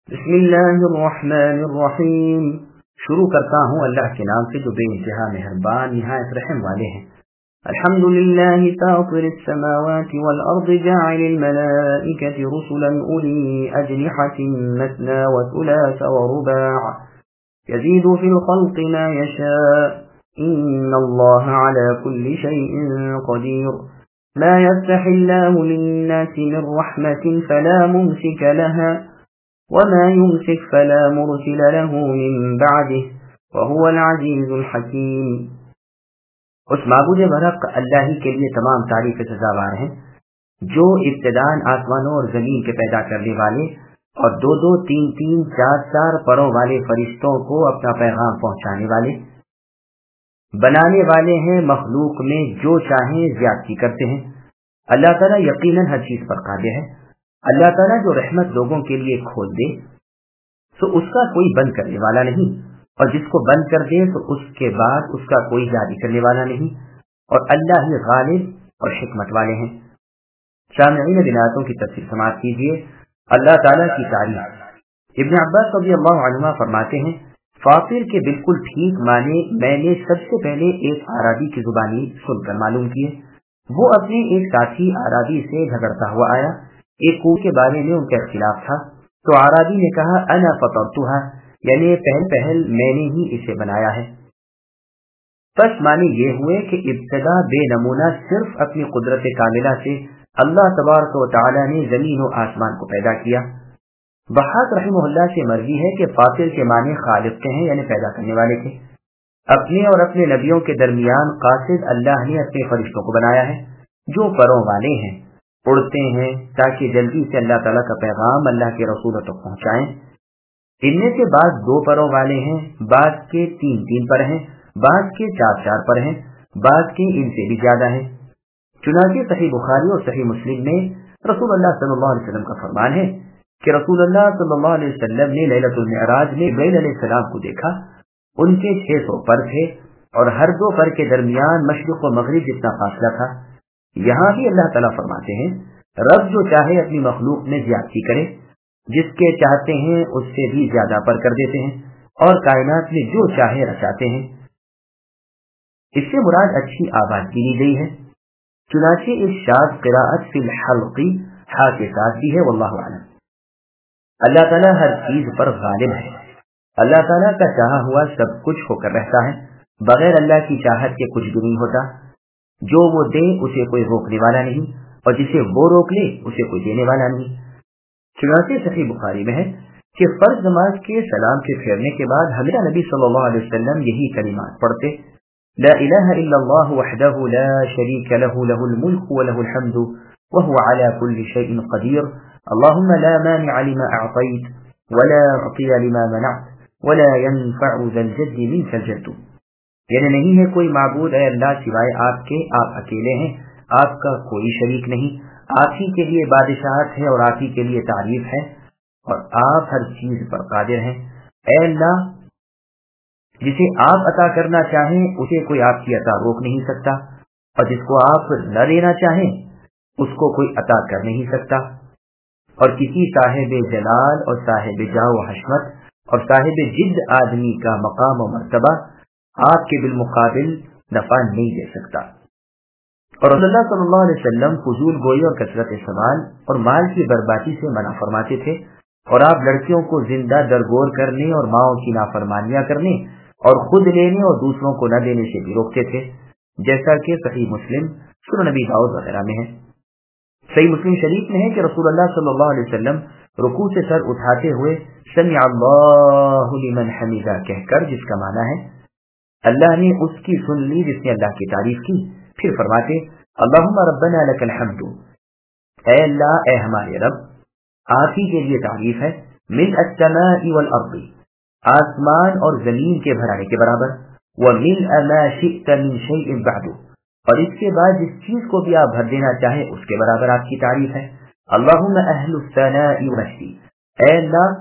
بسم اللہ الرحمن الرحیم۔ شروع کرتا ہوں اللہ کے نام سے جو بے انتہا مہربان نہایت رحم والے ہیں۔ الحمد للہ فاطر السماوات والارض جاعل الملائکة رسلا اولی اجنحة مثنى وثلاث ورباع يزيد في الخلق ما يشاء ان اللہ على كل شيء قدیر۔ ما يفتح الله للناس من رحمة فلا ممسك لها وما يمسك فلا مرسل له من بعده وهو العزيز الحكيم۔ اس معبود برحق اللہ ہی کے لیے تمام تعریف سزاوار ہیں جو ابتداءً آسمانوں اور زمین کے پیدا کرنے والے اور دو دو تین تین چار چار پروں والے فرشتوں کو اپنا پیغام پہنچانے والے بنانے والے ہیں، مخلوق میں جو چاہیں زیادتی کرتے ہیں۔ اللہ تعالیٰ یقیناً ہر چیز پر قادر ہے۔ اللہ تعالیٰ جو رحمت لوگوں کے لیے کھول دے تو اس کا کوئی بند کرنے والا نہیں، اور جس کو بند کر دے تو اس کے بعد اس کا کوئی جاری کرنے والا نہیں، اور اللہ ہی غالب اور حکمت والے ہیں۔ سامعین بناتوں کی تفسیر سماعت کیجیے۔ اللہ تعالیٰ کی تعریف۔ ابن عباس رضی اللہ عنہما فرماتے ہیں، فاطر کے بالکل ٹھیک معنی میں نے سب سے پہلے ایک عربی کی زبانی سن کر معلوم کیے۔ وہ اپنے ایک ساتھی عربی سے جھگڑتا ہوا آیا، ایک کوہ کے بارے میں ان کا اختلاف تھا، تو عربی نے کہا انا فطرتها، یعنی پہل میں نے ہی اسے بنایا ہے۔ پس معنی یہ ہوئے کہ ابتدا بے نمونہ صرف اپنی قدرت کاملہ سے اللہ تبارک و تعالی نے زمین و آسمان کو پیدا کیا۔ بحاق رحمہ اللہ سے مروی ہے کہ فاطر کے معنی خالق کے ہیں، یعنی پیدا کرنے والے کے۔ اپنے اور اپنے نبیوں کے درمیان قاصد اللہ نے اپنے فرشتوں کو بنایا ہے جو پروں والے ہیں، اڑتے ہیں تاکہ جلدی سے اللہ تعالیٰ کا پیغام اللہ کے رسولوں تک پہنچائیں۔ ان میں سے بعض دو پروں والے ہیں، بعض کے تین تین پر ہیں، بعض کے چار چار پر ہیں، بعض کے ان سے بھی زیادہ ہیں۔ چنانچہ صحیح بخاری اور صحیح مسلم میں رسول اللہ صلی اللہ علیہ وسلم کا فرمان ہے کہ رسول اللہ صلی اللہ علیہ وسلم نے لیلۃ المعراج میں جبرائیل علیہ السلام کو دیکھا۔ ان کے 600 پر تھے اور ہر دو پر کے درمیان مشرق و مغرب جتنا فاصلہ تھا۔ یہاں بھی اللہ تعالیٰ فرماتے ہیں، رب جو چاہے اپنی مخلوق میں زیادتی کرے، جس کے چاہتے ہیں اس سے بھی زیادہ پر کر دیتے ہیں، اور کائنات میں جو چاہے رچاتے ہیں۔ اس سے مراد اچھی آواز بھی لی گئی ہے، چنانچہ اس شاذ قراءت فی الحلق ہا کے ساتھ بھی ہے، واللہ اعلم۔ اللہ تعالیٰ ہر چیز پر غالب ہے۔ اللہ تعالیٰ کا چاہا ہوا سب کچھ ہو کر رہتا ہے، بغیر اللہ کی چاہت کے کچھ بھی نہیں ہوتا۔ جو وہ دے اسے کوئی روکنے والا نہیں، اور جسے وہ روک لے اسے کوئی دینے والا نہیں۔ چنانچہ صحیح بخاری میں ہے کہ فرض نماز کے سلام کے پھیرنے کے بعد ہمیشہ نبی صلی اللہ علیہ وسلم یہی کلمات پڑھتے، لا الہ الا اللہ وحدہ لا شریک له له الملک وله الحمد وهو على كل شيء قدیر اللهم لا مانع لما اعطیت ولا معطی لما منعت ولا ينفع ذا الجد منك الجد، یعنی نہیں ہے کوئی معبود اے اللہ سوائے آپ کے، آپ اکیلے ہیں، آپ کا کوئی شریک نہیں، آپ ہی کے لیے بادشاہت ہے اور آپ ہی کے لیے تعریف ہے، اور آپ ہر چیز پر قادر ہیں۔ اے اللہ، جسے آپ عطا کرنا چاہیں اسے کوئی آپ کی عطا روک نہیں سکتا، اور جس کو آپ نہ دینا چاہیں اس کو کوئی عطا کر نہیں سکتا، اور کسی صاحب جلال اور صاحب جاہ و حشمت اور صاحب جد آدمی کا مقام و مرتبہ آپ کے بالمقابل نفع نہیں دے سکتا۔ اور رسول اللہ صلی اللہ علیہ وسلم فضول گوئی اور کثرت سوال اور مال کی بربادی سے منع فرماتے تھے، اور آپ لڑکیوں کو زندہ درگور کرنے اور ماؤں کی نافرمانیاں کرنے اور خود لینے اور دوسروں کو نہ دینے سے بھی روکتے تھے، جیسا کہ صحیح مسلم، سنن نبی داؤد وغیرہ میں ہے۔ صحیح مسلم شریف میں ہے کہ رسول اللہ صلی اللہ علیہ وسلم رکوع سے سر اٹھاتے ہوئے سمع اللہ لمن حمدہ کہہ کر، جس کا معنی ہے اللہ نے اس کی سن لی جس نے اللہ کی تعریف کی، پھر فرماتے اللہم ربنا لک الحمد، اے اللہ، اے ہمارے رب، آپ ہی کے لیے تعریف ہے، ملء السماء والارض، آسمان اور زمین کے بھرانے کے برابر، وملء ما شئت من شیء بعد، اور اس کے بعد جس چیز کو بھی آپ بھر دینا چاہے اس کے برابر آپ کی تعریف ہے۔ اللہم اہل الثناء والمجد، اے اللہ،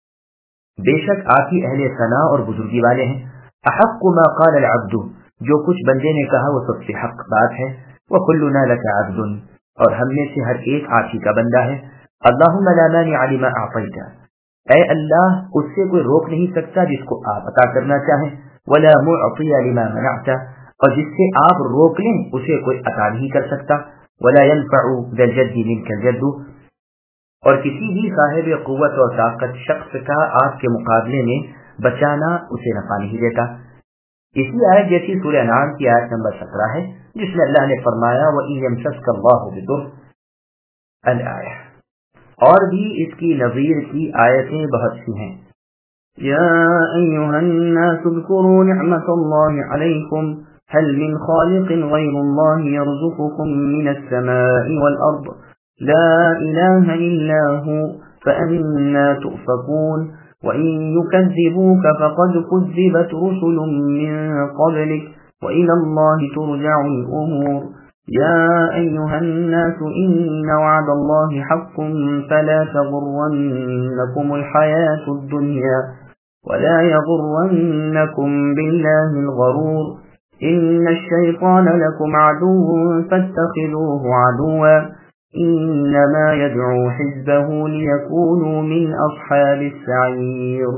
بے شک آپ ہی اہل ثنا اور بزرگی والے ہیں۔ احق ما قال العبد، جو کچھ بندے نے کہا وہ سب سے حق بات ہے۔ وکلنا لک عبد، اور ہم میں سے ہر ایک آپ ہی کا بندہ ہے۔ اللہم لا مانع لما اعطیت، اے اللہ اس سے کوئی روک نہیں سکتا جس کو آپ عطا کرنا چاہیں، ولا معطی لما منعت، اور جس سے آپ روک لیں اسے کوئی عطا نہیں کر سکتا، ولا ينفع ذا الجد منك الجد، اور کسی بھی صاحب قوت اور طاقت شخص کا آپ کے مقابلے میں بچانا اسے نفع نہیں دیتا۔ اسی آیت جیسی سورہ انعام کی آیت نمبر 17 ہے جس میں اللہ نے فرمایا وَإِن يَمْسَسْكَ اللَّهُ بِضُرٍّ الآیہ، اور بھی اس کی نظیر کی آیتیں بہت سی ہیں۔ یا ایھا الناس اذکروا نعمت اللہ علیکم هل من خالق غیر اللہ یرزقکم من السماء والارض لا الہ الا هو فأنا تؤفکون وَإِن يُكَذِّبُوكَ فَقَدْ كُذِّبَتْ رُسُلٌ مِّن قَبْلِكَ وَإِلَى اللَّهِ تُرْجَعُ الْأُمُورُ يَا أَيُّهَا النَّاسُ إِنَّ وَعْدَ اللَّهِ حَقٌّ فَلَا تَغُرَّنَّكُمُ الْحَيَاةُ الدُّنْيَا وَلَا يَغُرَّنَّكُم بِاللَّهِ الْغَرُورُ إِنَّ الشَّيْطَانَ لَكُمْ عَدُوٌّ فَاتَّخِذُوهُ عَدُوًّا انما يدعو حزبه ليكونوا من اصحاب السعير۔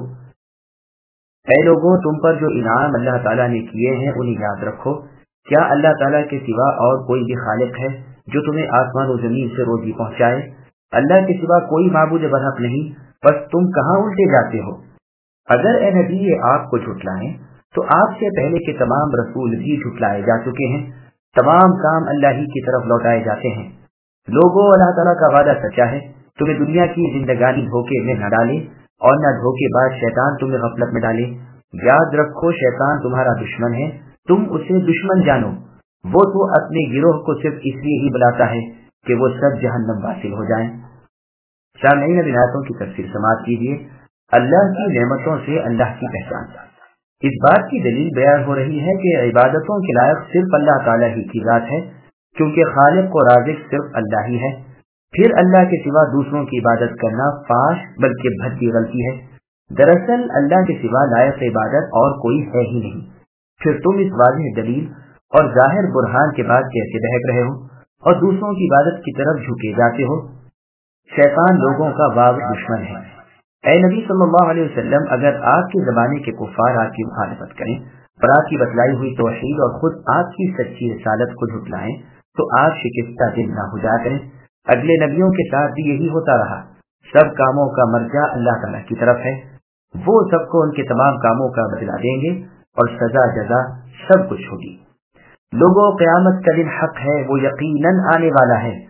اے لوگوں، تم پر جو انعام اللہ تعالیٰ نے کیے ہیں انہیں یاد رکھو۔ کیا اللہ تعالیٰ کے سوا اور کوئی بھی خالق ہے جو تمہیں آسمان و زمین سے روزی پہنچائے؟ اللہ کے سوا کوئی معبود برحق نہیں، بس تم کہاں الٹے جاتے ہو؟ اگر اے نبی یہ آپ کو جھٹلائیں تو آپ سے پہلے کے تمام رسول بھی جھٹلائے جا چکے ہیں۔ تمام کام اللہ ہی کی طرف لوٹائے جاتے ہیں۔ لوگوں، اللہ تعالیٰ کا وعدہ سچا ہے، تمہیں دنیا کی زندگانی دھوکے میں نہ ڈالے اور نہ دھوکے بعد شیطان تمہیں غفلت میں ڈالے۔ یاد رکھو شیطان تمہارا دشمن ہے، تم اسے دشمن جانو، وہ تو اپنے گروہ کو صرف اس لیے ہی بلاتا ہے کہ وہ سب جہنم واصل ہو جائیں۔ سامعین، اب آیتوں کی تفسیر سماعت کیجیے۔ اللہ کی نعمتوں سے اللہ کی پہچان، اس بات کی دلیل بیان ہو رہی ہے کہ عبادتوں کے لائق صرف اللہ تعالیٰ ہی کی ذات ہے، کیونکہ خالق و رازق صرف اللہ ہی ہے۔ پھر اللہ کے سوا دوسروں کی عبادت کرنا فاش بلکہ بھری غلطی ہے۔ دراصل اللہ کے سوا لائق عبادت اور کوئی ہے ہی نہیں۔ پھر تم اس واضح دلیل اور ظاہر برہان کے بعد کیسے بہک رہے ہو اور دوسروں کی عبادت کی طرف جھکے جاتے ہو؟ شیطان لوگوں کا واضح دشمن ہے۔ اے نبی صلی اللہ علیہ وسلم، اگر آپ کے زمانے کے کفار آپ کی مخالفت کریں اور آپ کی بتلائی ہوئی توحید اور خود آپ کی سچی رسالت کو جھٹلائیں تو آپ شکستہ دل نہ ہو جا کریں۔ اگلے نبیوں کے ساتھ بھی یہی ہوتا رہا۔ سب کاموں کا مرجع اللہ تعالیٰ کی طرف ہے، وہ سب کو ان کے تمام کاموں کا بدلہ دیں گے اور سزا جزا سب کچھ ہوگی۔ لوگوں، قیامت کا دن حق ہے، وہ یقیناً آنے والا ہے،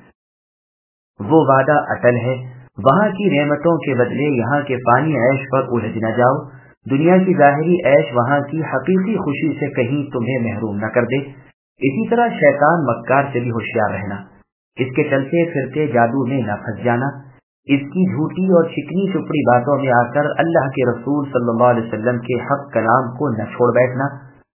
وہ وعدہ اٹل ہے۔ وہاں کی نعمتوں کے بدلے یہاں کے فانی عیش پر الجھ نہ جاؤ۔ دنیا کی ظاہری عیش وہاں کی حقیقی خوشی سے کہیں تمہیں محروم نہ کر دے۔ اسی طرح شیطان مکار سے بھی ہوشیار رہنا، اس کے چلتے پھرتے جادو میں نہ پھنس جانا، اس کی جھوٹی اور چکنی چپڑی باتوں میں آ کر اللہ کے رسول صلی اللہ علیہ وسلم کے حق کلام کو نہ چھوڑ بیٹھنا۔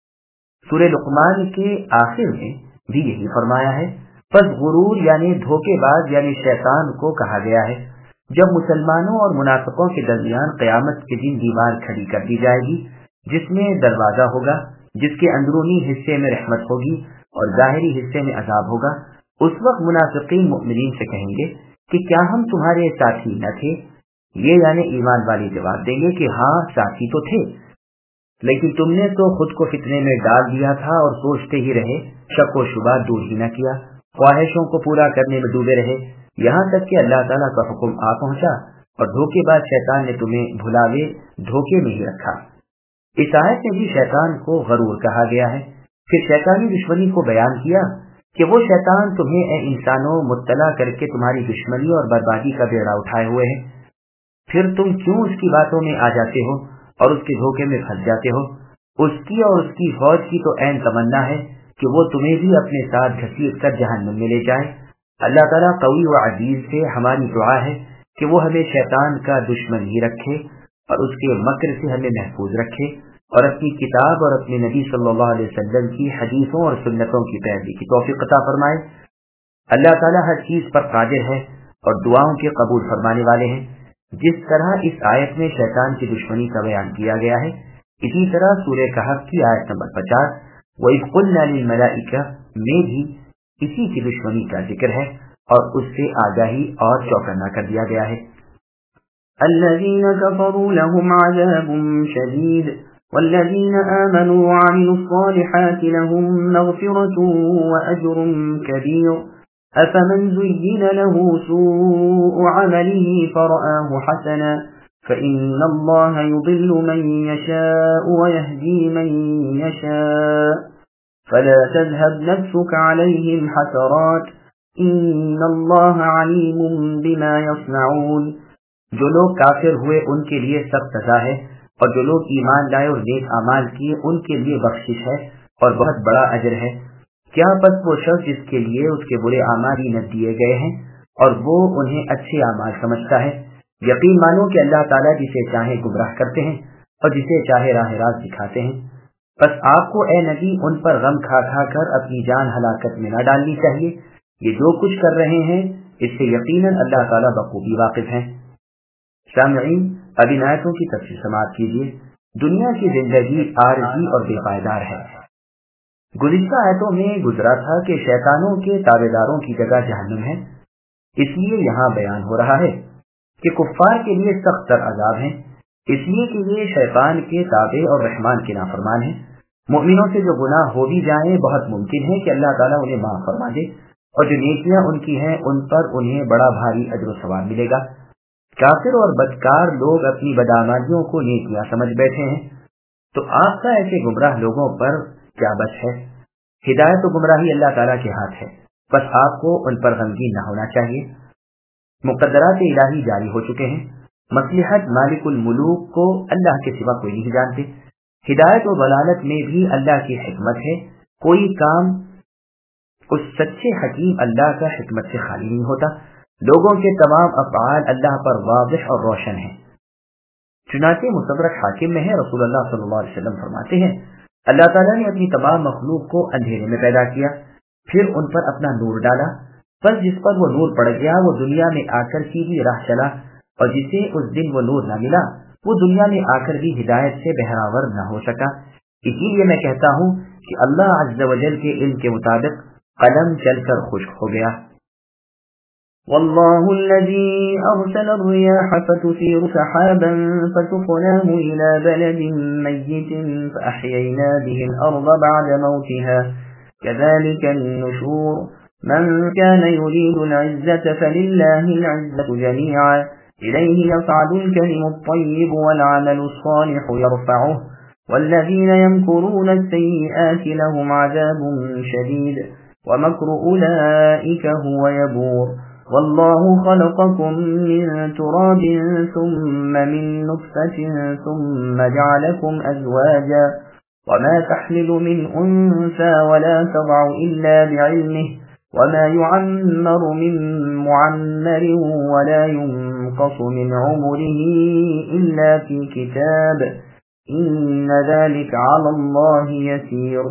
سورہ لقمان کے آخر میں بھی یہی فرمایا ہے۔ پس غرور یعنی دھوکے باز یعنی شیطان کو کہا گیا ہے۔ جب مسلمانوں اور منافقوں کے درمیان قیامت کے دن دیوار کھڑی کر دی جائے گی جس میں دروازہ ہوگا، جس کے اندرونی حصے میں رحمت ہوگی اور ظاہری حصے میں عذاب ہوگا، اس وقت منافقین مؤمنین سے کہیں گے کہ کیا ہم تمہارے ساتھی نہ تھے؟ یہ یعنی ایمان والے جواب دیں گے کہ ہاں ساتھی تو تھے، لیکن تم نے تو خود کو فتنے میں ڈال دیا تھا اور سوچتے ہی رہے، شک و شبہ دور ہی نہ کیا، خواہشوں کو پورا کرنے میں ڈوبے رہے، یہاں تک کہ اللہ تعالیٰ کا حکم آ پہنچا اور دھوکے بعد شیطان نے تمہیں بھلاوے دھوکے میں ہی رکھا۔ اس آیت میں بھی شیطان کو غرور کہا گیا ہے۔ پھر شیطانی دشمنی کو بیان کیا کہ وہ شیطان تمہیں اے انسانوں مطلع کر کے تمہاری دشمنی اور بربادی کا بیڑا اٹھائے ہوئے ہے، پھر تم کیوں اس کی باتوں میں آ جاتے ہو اور اس کے دھوکے میں پھنس جاتے ہو؟ اس کی اور اس کی فوج کی تو عین تمنا ہے کہ وہ تمہیں بھی اپنے ساتھ گھسیٹ کر جہنم میں لے جائے۔ اللہ تعالیٰ قوی و عزیز سے ہماری دعا ہے کہ وہ ہمیں شیطان کا دشمن ہی رکھے اور اس کے مکر سے ہمیں محفوظ رکھے اور اپنی کتاب اور اپنے نبی صلی اللہ علیہ وسلم کی حدیثوں اور سنتوں کی پیروی کی توفیق عطا فرمائے۔ اللہ تعالیٰ ہر چیز پر قادر ہے اور دعاؤں کے قبول فرمانے والے ہیں۔ جس طرح اس آیت میں شیطان کی دشمنی کا بیان کیا گیا ہے، اسی طرح سورہ کہف کی آیت نمبر 50 وَإِذْ قُلْنَا لِلْمَلَائِكَةِ میں بھی اسی کی دشمنی کا ذکر ہے اور اس سے آگاہی اور چوکنا کر دیا گیا ہے۔ الذين كفروا لهم عذاب شديد والذين آمنوا وعملوا الصالحات لهم مغفرة وأجر كبير أفمن زين له سوء عمله فرآه حسنا فإن الله يضل من يشاء ويهدي من يشاء فلا تذهب نفسك عليهم حسرات إن الله عليم بما يصنعون. جو لوگ کافر ہوئے ان کے لیے سخت سزا ہے، اور جو لوگ ایمان لائے اور نیک اعمال کیے ان کے لیے بخشش ہے اور بہت بڑا اجر ہے. کیا پس وہ شخص جس کے لیے اس کے برے اعمال نہ دیے گئے ہیں اور وہ انہیں اچھے اعمال سمجھتا ہے؟ یقین مانو کہ اللہ تعالیٰ جسے چاہے گمراہ کرتے ہیں اور جسے چاہے راہ راست دکھاتے ہیں. بس آپ کو اے نبی ان پر غم کھا کھا کر اپنی جان ہلاکت میں نہ ڈالنی چاہیے. یہ جو کچھ کر رہے ہیں اس سے یقیناً اللہ تعالیٰ بخوبی واقف ہیں. سامعین، اب ان آیتوں کی تفصیل سماعت کیجیے. دنیا کی زندگی عارضی اور بے پائیدار ہے. گزشتہ آیتوں میں گزرا تھا کہ شیطانوں کے تابع داروں کی جگہ جہنم ہے. اس لیے یہاں بیان ہو رہا ہے کہ کفار کے لیے سخت تر عذاب ہیں، اس لیے کہ یہ شیطان کے تابع اور رحمان کے نافرمان ہیں. مومنوں سے جو گناہ ہو بھی جائیں بہت ممکن ہے کہ اللہ تعالیٰ انہیں معاف فرما دے، اور جو نیکیاں ان کی ہیں ان پر انہیں بڑا بھاری اجر و ثواب ملے گا. کافر اور بدکار لوگ اپنی بدعمالیوں کو نیکیاں سمجھ بیٹھے ہیں. تو آپ کا ایسے گمراہ لوگوں پر کیا بس ہے؟ ہدایت و گمراہی اللہ تعالیٰ کے ہاتھ ہے، بس آپ کو ان پر غمگین نہ ہونا چاہیے. مقدرات الہی جاری ہو چکے ہیں. مصلحت مالک الملوک کو اللہ کے سوا کوئی نہیں جانتے. ہدایت و ضلالت میں بھی اللہ کی حکمت ہے. کوئی کام اس سچے حکیم اللہ کا حکمت سے خالی نہیں ہوتا. لوگوں کے تمام افعال اللہ پر واضح اور روشن ہیں. چنانچہ مستدرک حاکم میں ہے، رسول اللہ صلی اللہ علیہ وسلم فرماتے ہیں اللہ تعالیٰ نے اپنی تمام مخلوق کو اندھیرے میں پیدا کیا، پھر ان پر اپنا نور ڈالا. بس جس پر وہ نور پڑ گیا وہ دنیا میں آ کر سیدھی راہ چلا، اور جسے اس دن وہ نور نہ ملا وہ دنیا میں آ کر بھی ہدایت سے بہراور نہ ہو سکا. اسی لیے میں کہتا ہوں کہ اللہ عز و جل کے علم کے مطابق قلم چل کر خشک ہو گیا. والله الذي أرسل الرياح فتثير سحابا فسقناه إلى بلد ميت فأحيينا به الأرض بعد موتها كذلك النشور. من كان يريد العزة فلله العزة جميعا إليه يصعد الكلم الطيب والعمل الصالح يرفعه والذين يمكرون السيئات لهم عذاب شديد ومكر أولئك هو يبور. والله خلقكم من تراب ثم من نطفة ثم جعلكم أزواجا وما تحمل من أنثى ولا تضع إلا بعلمه وما يعمر من معمر ولا ينقص من عمره إلا في كتاب إن ذلك على الله يسير.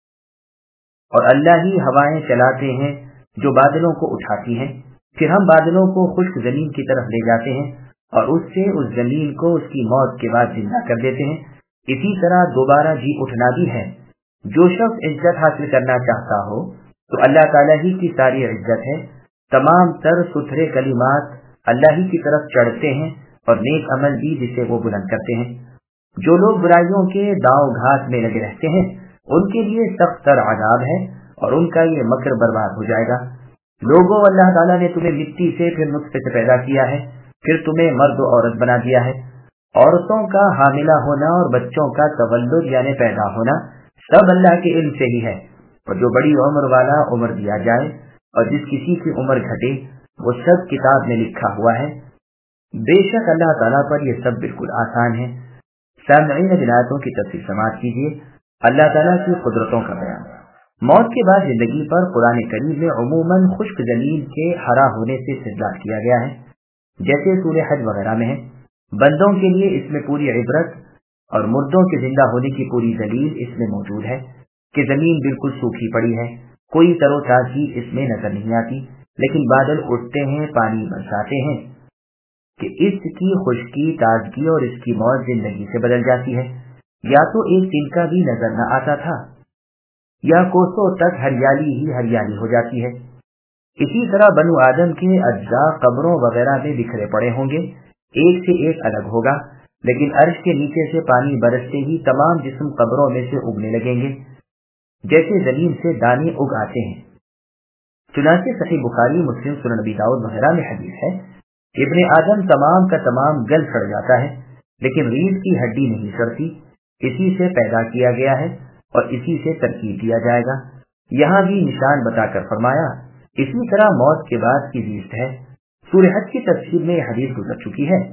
اور اللہ ہی ہوائیں چلاتے ہیں جو بادلوں کو اٹھاتی ہیں، پھر ہم بادلوں کو خشک زمین کی طرف لے جاتے ہیں اور اس سے اس زمین کو اس کی موت کے بعد زندہ کر دیتے ہیں. اسی طرح دوبارہ جی اٹھنا بھی ہے. جو شخص عزت حاصل کرنا چاہتا ہو تو اللہ تعالیٰ ہی کی ساری عزت ہے. تمام تر ستھرے کلمات اللہ ہی کی طرف چڑھتے ہیں اور نیک عمل بھی جسے وہ بلند کرتے ہیں. جو لوگ برائیوں کے داؤ گھات میں لگے رہتے ہیں ان کے لیے سخت تر عذاب ہے اور ان کا یہ مکر برباد ہو جائے گا. لوگوں، اللہ تعالیٰ نے تمہیں مٹی سے پھر نطفے سے پیدا کیا ہے، پھر تمہیں مرد و عورت بنا دیا ہے. عورتوں کا حاملہ ہونا اور بچوں کا تولد یعنی پیدا ہونا سب اللہ کے علم سے ہی ہے. اور جو بڑی عمر والا عمر دیا جائے اور جس کسی کی عمر گھٹے وہ سب کتاب میں لکھا ہوا ہے. بے شک اللہ تعالیٰ پر یہ سب بالکل آسان ہے. سامعین، آیتوں کی تفصیل سماعت کیجیے. اللہ تعالیٰ کی قدرتوں کا بیان. موت کے بعد زندگی پر قرآن کریم میں عموماً خشک زمین کے ہرا ہونے سے استدلال کیا گیا ہے، جیسے سورہ حج وغیرہ میں ہے. بندوں کے لیے اس میں پوری عبرت اور مردوں کے زندہ ہونے کی پوری دلیل اس میں موجود ہے کہ زمین بالکل سوکھی پڑی ہے، کوئی تر و تازگی اس میں نظر نہیں آتی، لیکن بادل اٹھتے ہیں، پانی برساتے ہیں کہ اس کی خشکی، تازگی اور اس کی موت زندگی سے بدل جاتی ہے. یا تو ایک تنکا بھی نظر نہ آتا تھا یا کوسوں تک ہریالی ہی ہریالی ہو جاتی ہے. اسی طرح بنو آدم کے اجزاء قبروں وغیرہ میں بکھرے پڑے ہوں گے. ایک سے ایک الگ ہوگا، لیکن عرش کے نیچے سے پانی برستے ہی تمام جسم قبروں میں سے اگنے لگیں گے جیسے زمین سے دانے اگ آتے ہیں۔ چنانچہ صحیح بخاری، مسلم، سنن نبی داؤد وغیرہ میں حدیث ہے، ابن آدم تمام کا تمام گل سڑ جاتا ہے لیکن ریڑھ کی ہڈی نہیں سڑتی، اسی سے پیدا کیا گیا ہے اور اسی سے ترکیب دیا جائے گا۔ یہاں بھی نشان بتا کر فرمایا اسی طرح موت کے بعد کی زیست ہے۔ سورہ حج کی تفسیر میں یہ حدیث گزر چکی ہے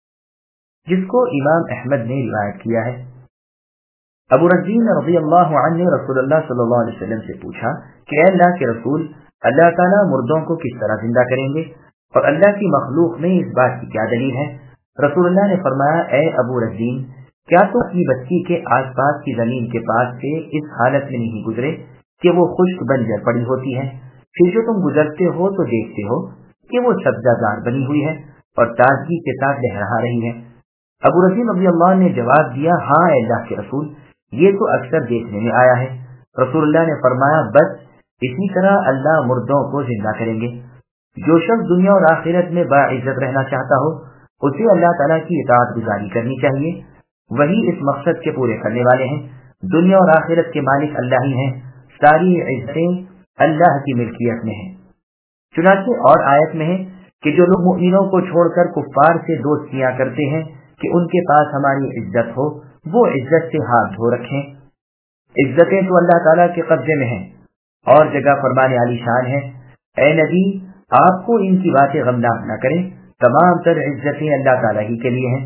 جس کو امام احمد نے روایت کیا ہے۔ ابو رزین رضی اللہ عنہ نے رسول اللہ صلی اللہ علیہ وسلم سے پوچھا کہ اے اللہ کے رسول، اللہ تعالیٰ مردوں کو کس طرح زندہ کریں گے اور اللہ کی مخلوق میں اس بات کی کیا دلیل ہے؟ رسول اللہ نے فرمایا، اے ابو رزین، کیا تم اپنی بچی کے آس پاس کی زمین کے پاس سے اس حالت میں نہیں گزرے کہ وہ خشک بنجر پڑی ہوتی ہے، پھر جو تم گزرتے ہو تو دیکھتے ہو کہ وہ سبزہ زار بنی ہوئی ہے اور تازگی کے ساتھ لہرا رہی ہے؟ ابو رزین رضی اللہ عنہ نے جواب دیا، ہاں اے اللہ کے رسول، یہ تو اکثر دیکھنے میں آیا ہے۔ رسول اللہ نے فرمایا، بس اسی طرح اللہ مردوں کو زندہ کریں گے۔ جو شخص دنیا اور آخرت میں باعزت رہنا چاہتا ہو اسے اللہ تعالیٰ کی اطاعت گزاری کرنی چاہیے، وہی اس مقصد کے پورے کرنے والے ہیں۔ دنیا اور آخرت کے مالک اللہ ہی ہیں، ساری عزتیں اللہ کی ملکیت میں ہیں۔ چنانچہ اور آیت میں ہے کہ جو لوگ مؤمنوں کو چھوڑ کر کفار سے دوستیاں کرتے ہیں کہ ان کے پاس ہماری عزت ہو، وہ عزت سے ہاتھ دھو رکھیں۔ عزتیں تو اللہ تعالیٰ کے قبضے میں ہیں۔ اور جگہ فرمانے علی شان ہے، اے نبی، آپ کو ان کی باتیں غمناک نہ کریں، تمام تر عزتیں اللہ تعالیٰ ہی کے لیے ہیں۔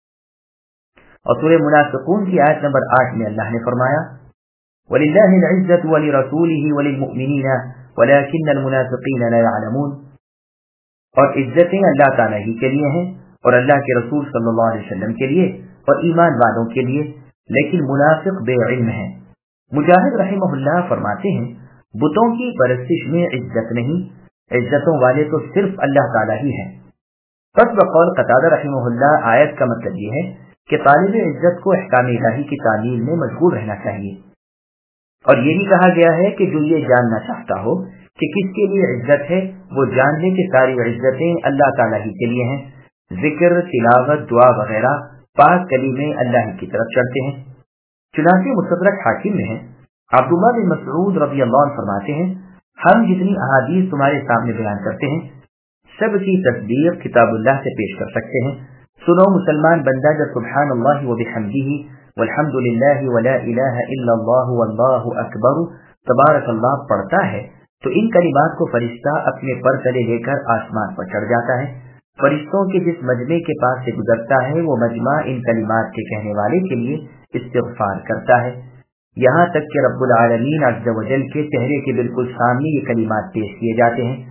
اور سورہ منافقون کی آیت نمبر 8 میں اللہ نے فرمایا، وَلِلَّهِ الْعِزَّةُ وَلِرَسُولِهِ وَلِلْمُؤْمِنِينَ وَلَكِنَّ الْمُنَافِقِينَ لَا يَعْلَمُونَ۔ اور عزتیں اللہ تعالیٰ ہی کے لیے ہیں اور اللہ کے رسول صلی اللہ علیہ وسلم کے لیے اور ایمان والوں کے لیے، لیکن منافق بے علم ہیں۔ مجاہد رحمہ اللہ فرماتے ہیں، بتوں کی پرستش میں عزت نہیں، عزتوں والے تو صرف اللہ تعالیٰ ہی ہیں۔ پس بقول قتادہ رحمہ اللہ آیت کا مطلب یہ ہے کہ طالب عزت کو احکام الہی کی تعلیم میں مشغول رہنا چاہیے، اور یہ بھی کہا گیا ہے کہ جو یہ جاننا چاہتا ہو کہ کس کے لیے عزت ہے وہ جان لے کہ ساری عزتیں اللہ تعالیٰ ہی کے لیے ہیں۔ ذکر، تلاوت، دعا وغیرہ پاک کلمے اللہ کی طرف چڑھتے ہیں۔ چنانچہ مستدرک حاکم میں ہے، عبداللہ بن مسعود رضی اللہ عنہ فرماتے ہیں، ہم جتنی احادیث تمہارے سامنے بیان کرتے ہیں سب کی تصدیق کتاب اللہ سے پیش کر سکتے ہیں۔ سنو مسلمان بندہ جب سبحان اللہ وبحمدہ والحمد للہ ولا الہ الا اللہ واللہ اکبر تبارک اللہ پڑھتا ہے تو ان کلمات کو فرشتہ اپنے پر تلے لے کر آسمان پر چڑھ جاتا ہے۔ فرشتوں کے جس مجمع کے پاس سے گزرتا ہے وہ مجمع ان کلمات کے کہنے والے کے لیے استغفار کرتا ہے، یہاں تک کہ رب العالمین عز و جل کے چہرے کے بالکل سامنے یہ کلمات پیش کیے جاتے ہیں۔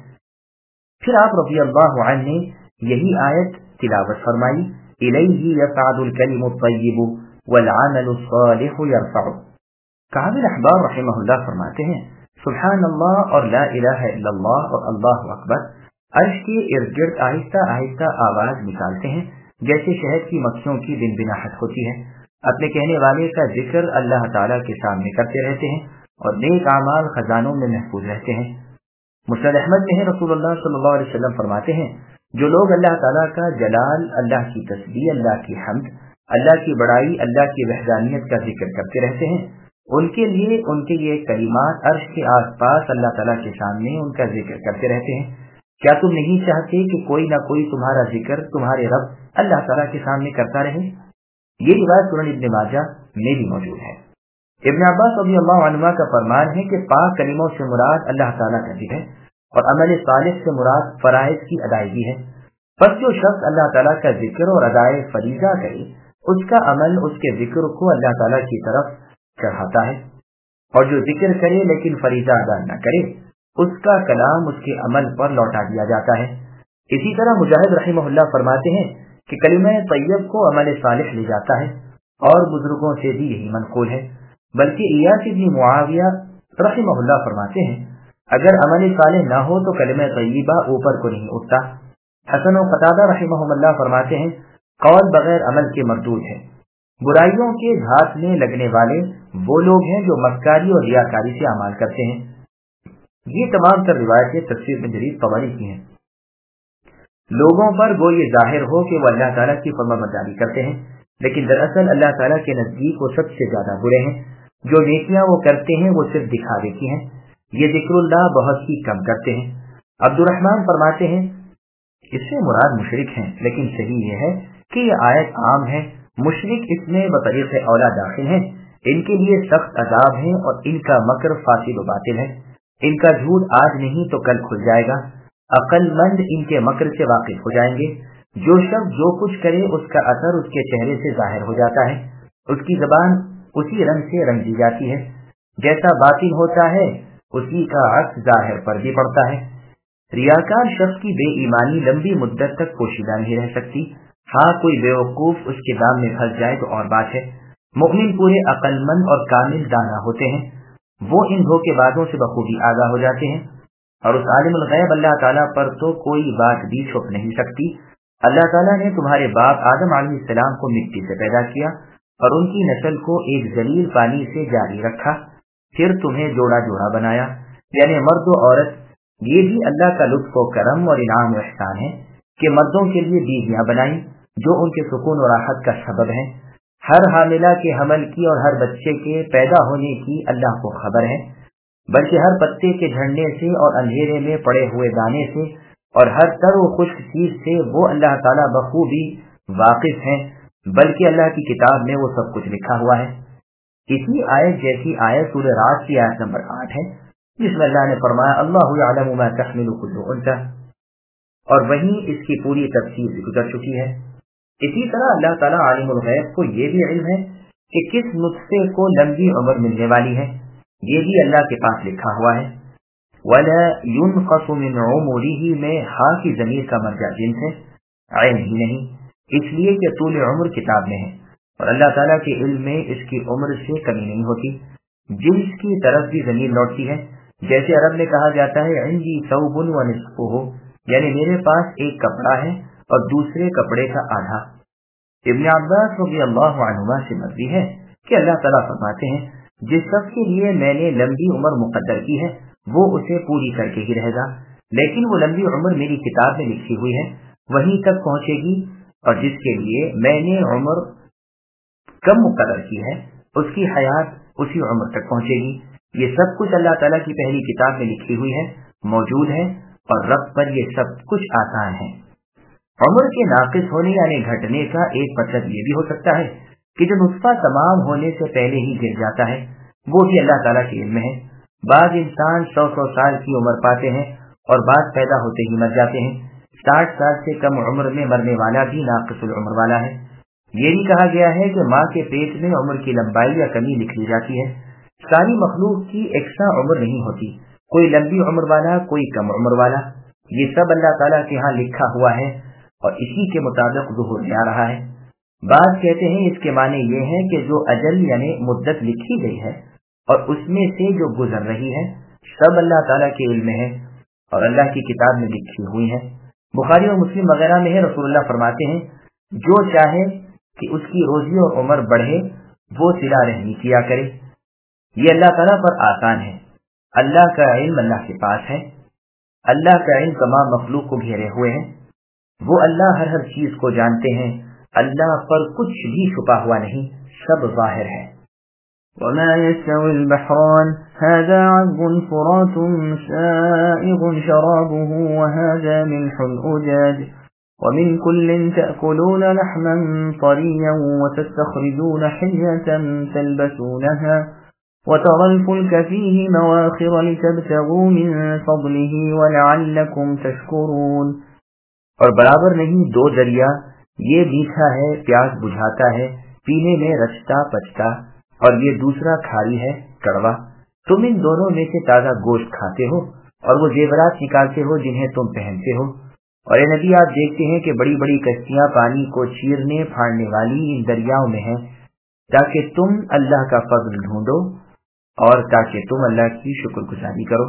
پھر آپ رضی اللہ عنہ نے یہی آیت تلاوت فرمائی، الیہ یصعد الکلم الطیب والعمل الصالح یرفعہ۔ کعب الاحبار رحمہ اللہ فرماتے ہیں، سبحان اللہ اور لا الہ الا اللہ اور اللہ اکبر عرش کے ارد گرد آہستہ آہستہ آواز نکالتے ہیں جیسے شہد کی مکھیوں کی بنبناہٹ ہوتی ہے۔ اپنے کہنے والے کا ذکر اللہ تعالیٰ کے سامنے کرتے رہتے ہیں اور نیک اعمال خزانوں میں محفوظ رہتے ہیں۔ مسند احمد میں ہے، رسول اللہ صلی اللہ علیہ وسلم فرماتے ہیں، جو لوگ اللہ تعالیٰ کا جلال، اللہ کی تسبیح، اللہ کی حمد، اللہ کی بڑائی، اللہ کی وحدانیت کا ذکر کرتے رہتے ہیں، ان کے لیے ان کے یہ کلمات عرش کے آس پاس اللہ تعالیٰ کے سامنے ان کا ذکر کرتے رہتے ہیں۔ کیا تم نہیں چاہتے کہ کوئی نہ کوئی تمہارا ذکر تمہارے رب اللہ تعالیٰ کے سامنے کرتا رہے؟ یہ روایت سنن ابن ماجہ میں بھی موجود ہے۔ ابن عباس رضی اللہ عنہ کا فرمان ہے کہ پاک کلموں سے مراد اللہ تعالیٰ کا ذکر ہے اور عمل صالح سے مراد فرائض کی ادائیگی ہے۔ پس جو شخص اللہ تعالیٰ کا ذکر اور ادائے فریضہ کرے اس کا عمل اس کے ذکر کو اللہ تعالیٰ کی طرف چڑھاتا ہے، اور جو ذکر کرے لیکن فریضہ ادا نہ کرے اس کا کلام اس کے عمل پر لوٹا دیا جاتا ہے۔ اسی طرح مجاہد رحمہ اللہ فرماتے ہیں کہ کلمہ طیب کو عمل صالح لے جاتا ہے، اور بزرگوں سے بھی یہی منقول ہے۔ بلکہ ایاس بن معاویہ رحمہ اللہ فرماتے ہیں، اگر عمل صالح نہ ہو تو کلمہ طیبہ اوپر کو نہیں اٹھتا۔ حسن و قتادہ رحمہ اللہ فرماتے ہیں، قول بغیر عمل کے مردود ہے۔ برائیوں کے گھات میں لگنے والے وہ لوگ ہیں جو مکاری اور ریاکاری سے اعمال کرتے ہیں۔ یہ تمام تر روایتیں تفسیر میں جریر طبری کی ہیں۔ لوگوں پر گو یہ ظاہر ہو کہ وہ اللہ تعالیٰ کی فرمانبرداری کرتے ہیں، لیکن دراصل اللہ تعالیٰ کے نزدیک وہ سب سے زیادہ برے ہیں۔ جو نیکیاں وہ کرتے ہیں وہ صرف دکھاوے کی ہیں، یہ ذکر اللہ بہت ہی کم کرتے ہیں۔ عبد الرحمن فرماتے ہیں اس سے مراد مشرک ہیں، لیکن صحیح یہ ہے کہ یہ آیت عام ہے، مشرک اس میں بطریق اولا داخل ہیں، ان کے لیے سخت عذاب ہے اور ان کا مکر فاسد و باطل ہے، ان کا جھوٹ آج نہیں تو کل کھل جائے گا، عقل مند ان کے مکر سے واقف ہو جائیں گے۔ جو شخص جو کچھ کرے اس کا اثر اس کے چہرے سے ظاہر ہو جاتا ہے، اس کی زبان اسی رنگ سے رنگ دی جاتی ہے، جیسا باطن ہوتا ہے اسی کا عکس ظاہر پر بھی پڑتا ہے۔ ریاکار شخص کی بے ایمانی لمبی مدت تک پوشیدہ نہیں رہ سکتی، ہاں کوئی بیوقوف اس کے دام میں پھنس جائے تو اور بات ہے۔ مومن پورے عقل مند اور کامل دانا ہوتے ہیں، وہ ان دھوکے بازوں سے بخوبی آگاہ ہو جاتے ہیں، اور اس عالم الغیب اللہ تعالیٰ پر تو کوئی بات بھی چھپ نہیں سکتی۔ اللہ تعالیٰ نے تمہارے باپ آدم علیہ السلام کو مٹی سے پیدا کیا اور ان کی نسل کو ایک ذلیل پانی سے جاری رکھا، پھر تمہیں جوڑا جوڑا بنایا، یعنی مرد و عورت۔ یہ بھی اللہ کا لطف و کرم اور انعام و احسان ہے کہ مردوں کے لیے بیویاں بنائیں جو ان کے سکون و راحت کا سبب ہیں۔ ہر حاملہ کے حمل کی اور ہر بچے کے پیدا ہونے کی اللہ کو خبر ہے، بلکہ ہر پتے کے جھڑنے سے اور اندھیرے میں پڑے ہوئے دانے سے اور ہر تر و خشک چیز سے وہ اللہ تعالیٰ بخوبی واقف ہیں، بلکہ اللہ کی کتاب میں وہ سب کچھ لکھا ہوا ہے۔ اسی آیت جیسی آیت سورہ رعد کی آیت نمبر 8 ہے، جس میں اللہ نے فرمایا اللہ یعلم ما تحمل کل انثی، اور وہیں اس کی پوری تفصیل گزر چکی ہے۔ اسی طرح اللہ تعالیٰ عالم الغیب کو یہ بھی علم ہے کہ کس نطفے کو لمبی عمر ملنے والی ہے، یہ بھی اللہ کے پاس لکھا ہوا ہے۔ وَلَا يُنْقَصُ مِنْ عُمُرِهِ میں ہاں کی ضمیر کا مرجع جنس ہے، عین ہی نہیں، اس لیے کہ طول عمر کتاب میں ہے اور اللہ تعالیٰ کے علم میں اس کی عمر سے کمی نہیں ہوتی۔ جنس کی طرف بھی ضمیر لوٹتی ہے، جیسے عرب میں کہا جاتا ہے عندی ثوب ونصفہ، یعنی میرے پاس ایک کپڑا ہے اور دوسرے کپڑے کا آدھا۔ ابن عباس رضی اللہ عنہما سے مروی ہے کہ اللہ تعالیٰ فرماتے ہیں جس شخص کے لیے میں نے لمبی عمر مقدر کی ہے وہ اسے پوری کر کے ہی رہے گا، لیکن وہ لمبی عمر میری کتاب میں لکھی ہوئی ہے وہیں تک پہنچے گی، اور جس کے لیے میں نے عمر کم مقرر کی ہے اس کی حیات اسی عمر تک پہنچے گی۔ یہ سب کچھ اللہ تعالیٰ کی پہلی کتاب میں لکھی ہوئی ہے، موجود ہے، اور رب پر یہ سب کچھ آسان ہے۔ عمر کے ناقص ہونے یعنی گھٹنے کا ایک مطلب یہ بھی ہو سکتا ہے کہ جو نطفہ تمام ہونے سے پہلے ہی گر جاتا ہے وہ بھی اللہ تعالیٰ کے علم میں ہے۔ بعض انسان 100 سال کی عمر پاتے ہیں اور بعض پیدا ہوتے ہی مر جاتے ہیں۔ 60 سال سے کم عمر میں مرنے والا بھی ناقص العمر والا ہے۔ یہ بھی کہا گیا ہے کہ ماں کے پیٹ میں عمر کی لمبائی یا کمی لکھ لی جاتی ہے۔ ساری مخلوق کی یکساں عمر نہیں ہوتی، کوئی لمبی عمر والا کوئی کم عمر والا، یہ سب اللہ تعالیٰ کے ہاں لکھا ہوا ہے اور اسی کے مطابق ظہور میں آ رہا ہے۔ بعض کہتے ہیں اس کے معنی یہ ہے کہ جو اجل یعنی مدت لکھی گئی ہے اور اس میں سے جو گزر رہی ہے سب اللہ تعالیٰ کے علم میں ہے اور اللہ کی کتاب میں لکھی ہوئی ہے۔ بخاری اور مسلم وغیرہ میں ہے، رسول اللہ فرماتے ہیں جو چاہے کہ اس کی روزی اور عمر بڑھے وہ صلہ رحمی کیا کرے، یہ اللہ تعالیٰ پر آسان ہے۔ اللہ کا علم اللہ کے پاس ہے، اللہ کا علم تمام مخلوق کو گھیرے ہوئے ہے، وہ اللہ ہر چیز کو جانتے ہیں، اللہ پر کچھ بھی چھپا ہوا نہیں، سب ظاہر ہے۔ وَمَا يَسْتَوِي الْبَحْرَانِ هَذَا عَذْبٌ فُرَاتٌ سَائِغٌ شَرَابُهُ وَهَذَا مِلْحٌ أُجَاجٌ وَمِنْ كُلٍّ تَأْكُلُونَ لَحْمًا طَرِيًّا وَتَسْتَخْرِجُونَ حِلْيَةً تَلْبَسُونَهَا وَتَرَى الْفُلْكَ فِيهِ مَوَاخِرَ لِتَبْتَغُوا مِنْ فَضْلِهِ وَلَعَلَّكُمْ تَشْكُرُونَ۔ اور برابر نہیں دو دریا، یہ میٹھا ہے پیاس بجھاتا ہے، پینے میں رچتا پچتا، اور یہ دوسرا کھاری ہے کڑوا۔ تم ان دونوں میں سے تازہ گوشت کھاتے ہو اور وہ زیورات نکالتے ہو جنہیں تم پہنتے ہو۔ اور اے نبی آپ دیکھتے ہیں کہ بڑی بڑی کشتیاں پانی کو چیرنے پھاڑنے والی ان دریاؤں میں ہیں تاکہ تم اللہ کا فضل ڈھونڈو اور تاکہ تم اللہ کی شکر گزاری کرو۔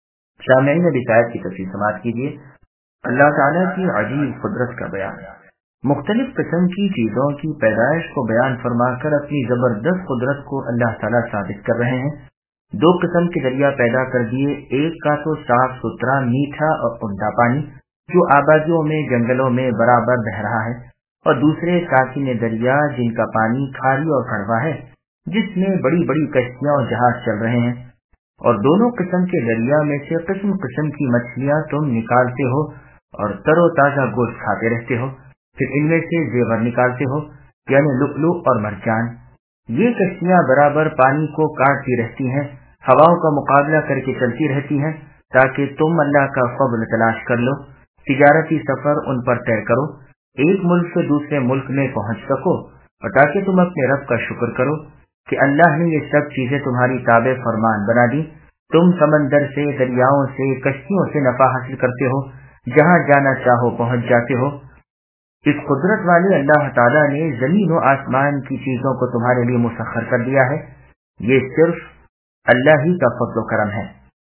سامعین اب اس آیت کی تفصیل سماعت کیجیے۔ اللہ تعالیٰ کی عجیب قدرت کا بیان، مختلف قسم کی چیزوں کی پیدائش کو بیان فرما کر اپنی زبردست قدرت کو اللہ تعالیٰ ثابت کر رہے ہیں۔ 2 قسم کے دریا پیدا کر دیے، ایک کا تو صاف ستھرا میٹھا اور عمدہ پانی، جو आबादियों में जंगलों में बराबर बह रहा है, और दूसरे साकिन दरिया जिनका पानी खारी और कड़वा है, जिसमें बड़ी बड़ी कश्तियां और जहाज चल रहे हैं। और दोनों किस्म के दरिया में से किस्म किस्म की मछलियां तुम निकालते हो और तरोताजा गोश्त खाते रहते हो। फिर इनमें से जेवर निकालते हो, यानी लुकलु और मरजान। ये कश्तियां बराबर पानी को काटती रहती हैं, हवाओं का मुकाबला करके चलती रहती हैं, ताकि तुम अल्लाह का फضل तलाश कर लो, तिजारती सफर उन पर तय करो, एक मुल्क से दूसरे मुल्क में पहुंच सको, और ताकि तुम अपने रब का शुक्र करो कि अल्लाह ने ये सब चीजें तुम्हारी ताबे फरमान बना दी। तुम समंदर से, दरियाओं से, कश्तियों से नफा हासिल करते हो, जहाँ जाना चाहो पहुंच जाते हो। इस कुदरत वाले अल्लाह ताला ने जमीन और आसमान की चीजों को तुम्हारे लिए मुसख्खर कर दिया है। ये सिर्फ अल्लाह ही का फज़्ल व करम है।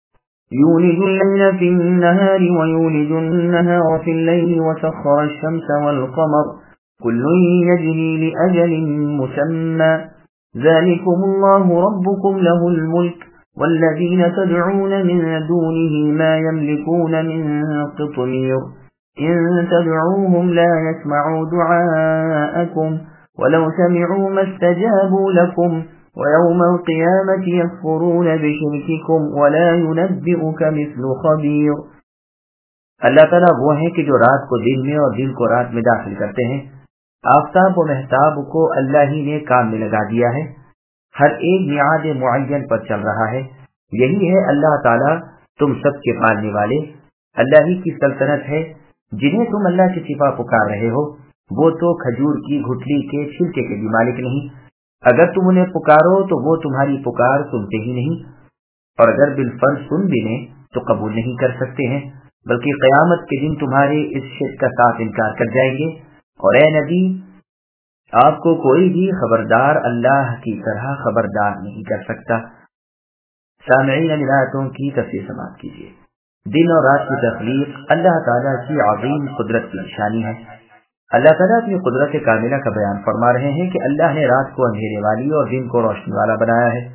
يولج الليل في النهار ويولج النهار في الليل وسخر الشمس والقمر كل يجري لأجل مسمى ذلكم الله ربكم له الملك والذين تدعون من دونه ما يملكون من قطمير إن تدعوهم لا يسمعوا دعاءكم ولو سمعوا ما استجابوا لكم ويوم القيامة يكفرون بشرككم ولا ينبئك مثل خبير۔ اللہ تعالیٰ وہ ہے کہ جو رات کو دن میں اور دن کو رات میں داخل کرتے ہیں۔ آفتاب و مہتاب کو اللہ ہی نے کام میں لگا دیا ہے، ہر ایک میعاد معین پر چل رہا ہے۔ یہی ہے اللہ تعالیٰ تم سب کے پالنے والے۔ اللہ ہی کی سلطنت ہے۔ جنہیں تم اللہ کے سوا پکار رہے ہو، وہ تو کھجور کی گھٹلی کے چھلکے کے بھی مالک نہیں۔ اگر تم انہیں پکارو تو وہ تمہاری پکار سنتے ہی نہیں، اور اگر بالفرض سن بھی لیں تو قبول نہیں کر سکتے ہیں، بلکہ قیامت کے دن تمہارے اس شرک کا ساتھ انکار کر جائیں گے۔ اور اے نبی، آپ کو کوئی بھی خبردار اللہ کی طرح خبردار نہیں کر سکتا۔ سامعین، آیاتوں کی تفسیر سماعت کیجیے۔ دن اور رات کی تخلیق اللہ تعالیٰ کی عظیم قدرت کی نشانی ہے۔ اللہ تعالیٰ اپنی قدرت کاملہ کا بیان فرما رہے ہیں کہ اللہ نے رات کو اندھیرے والی اور دن کو روشنی والا بنایا ہے۔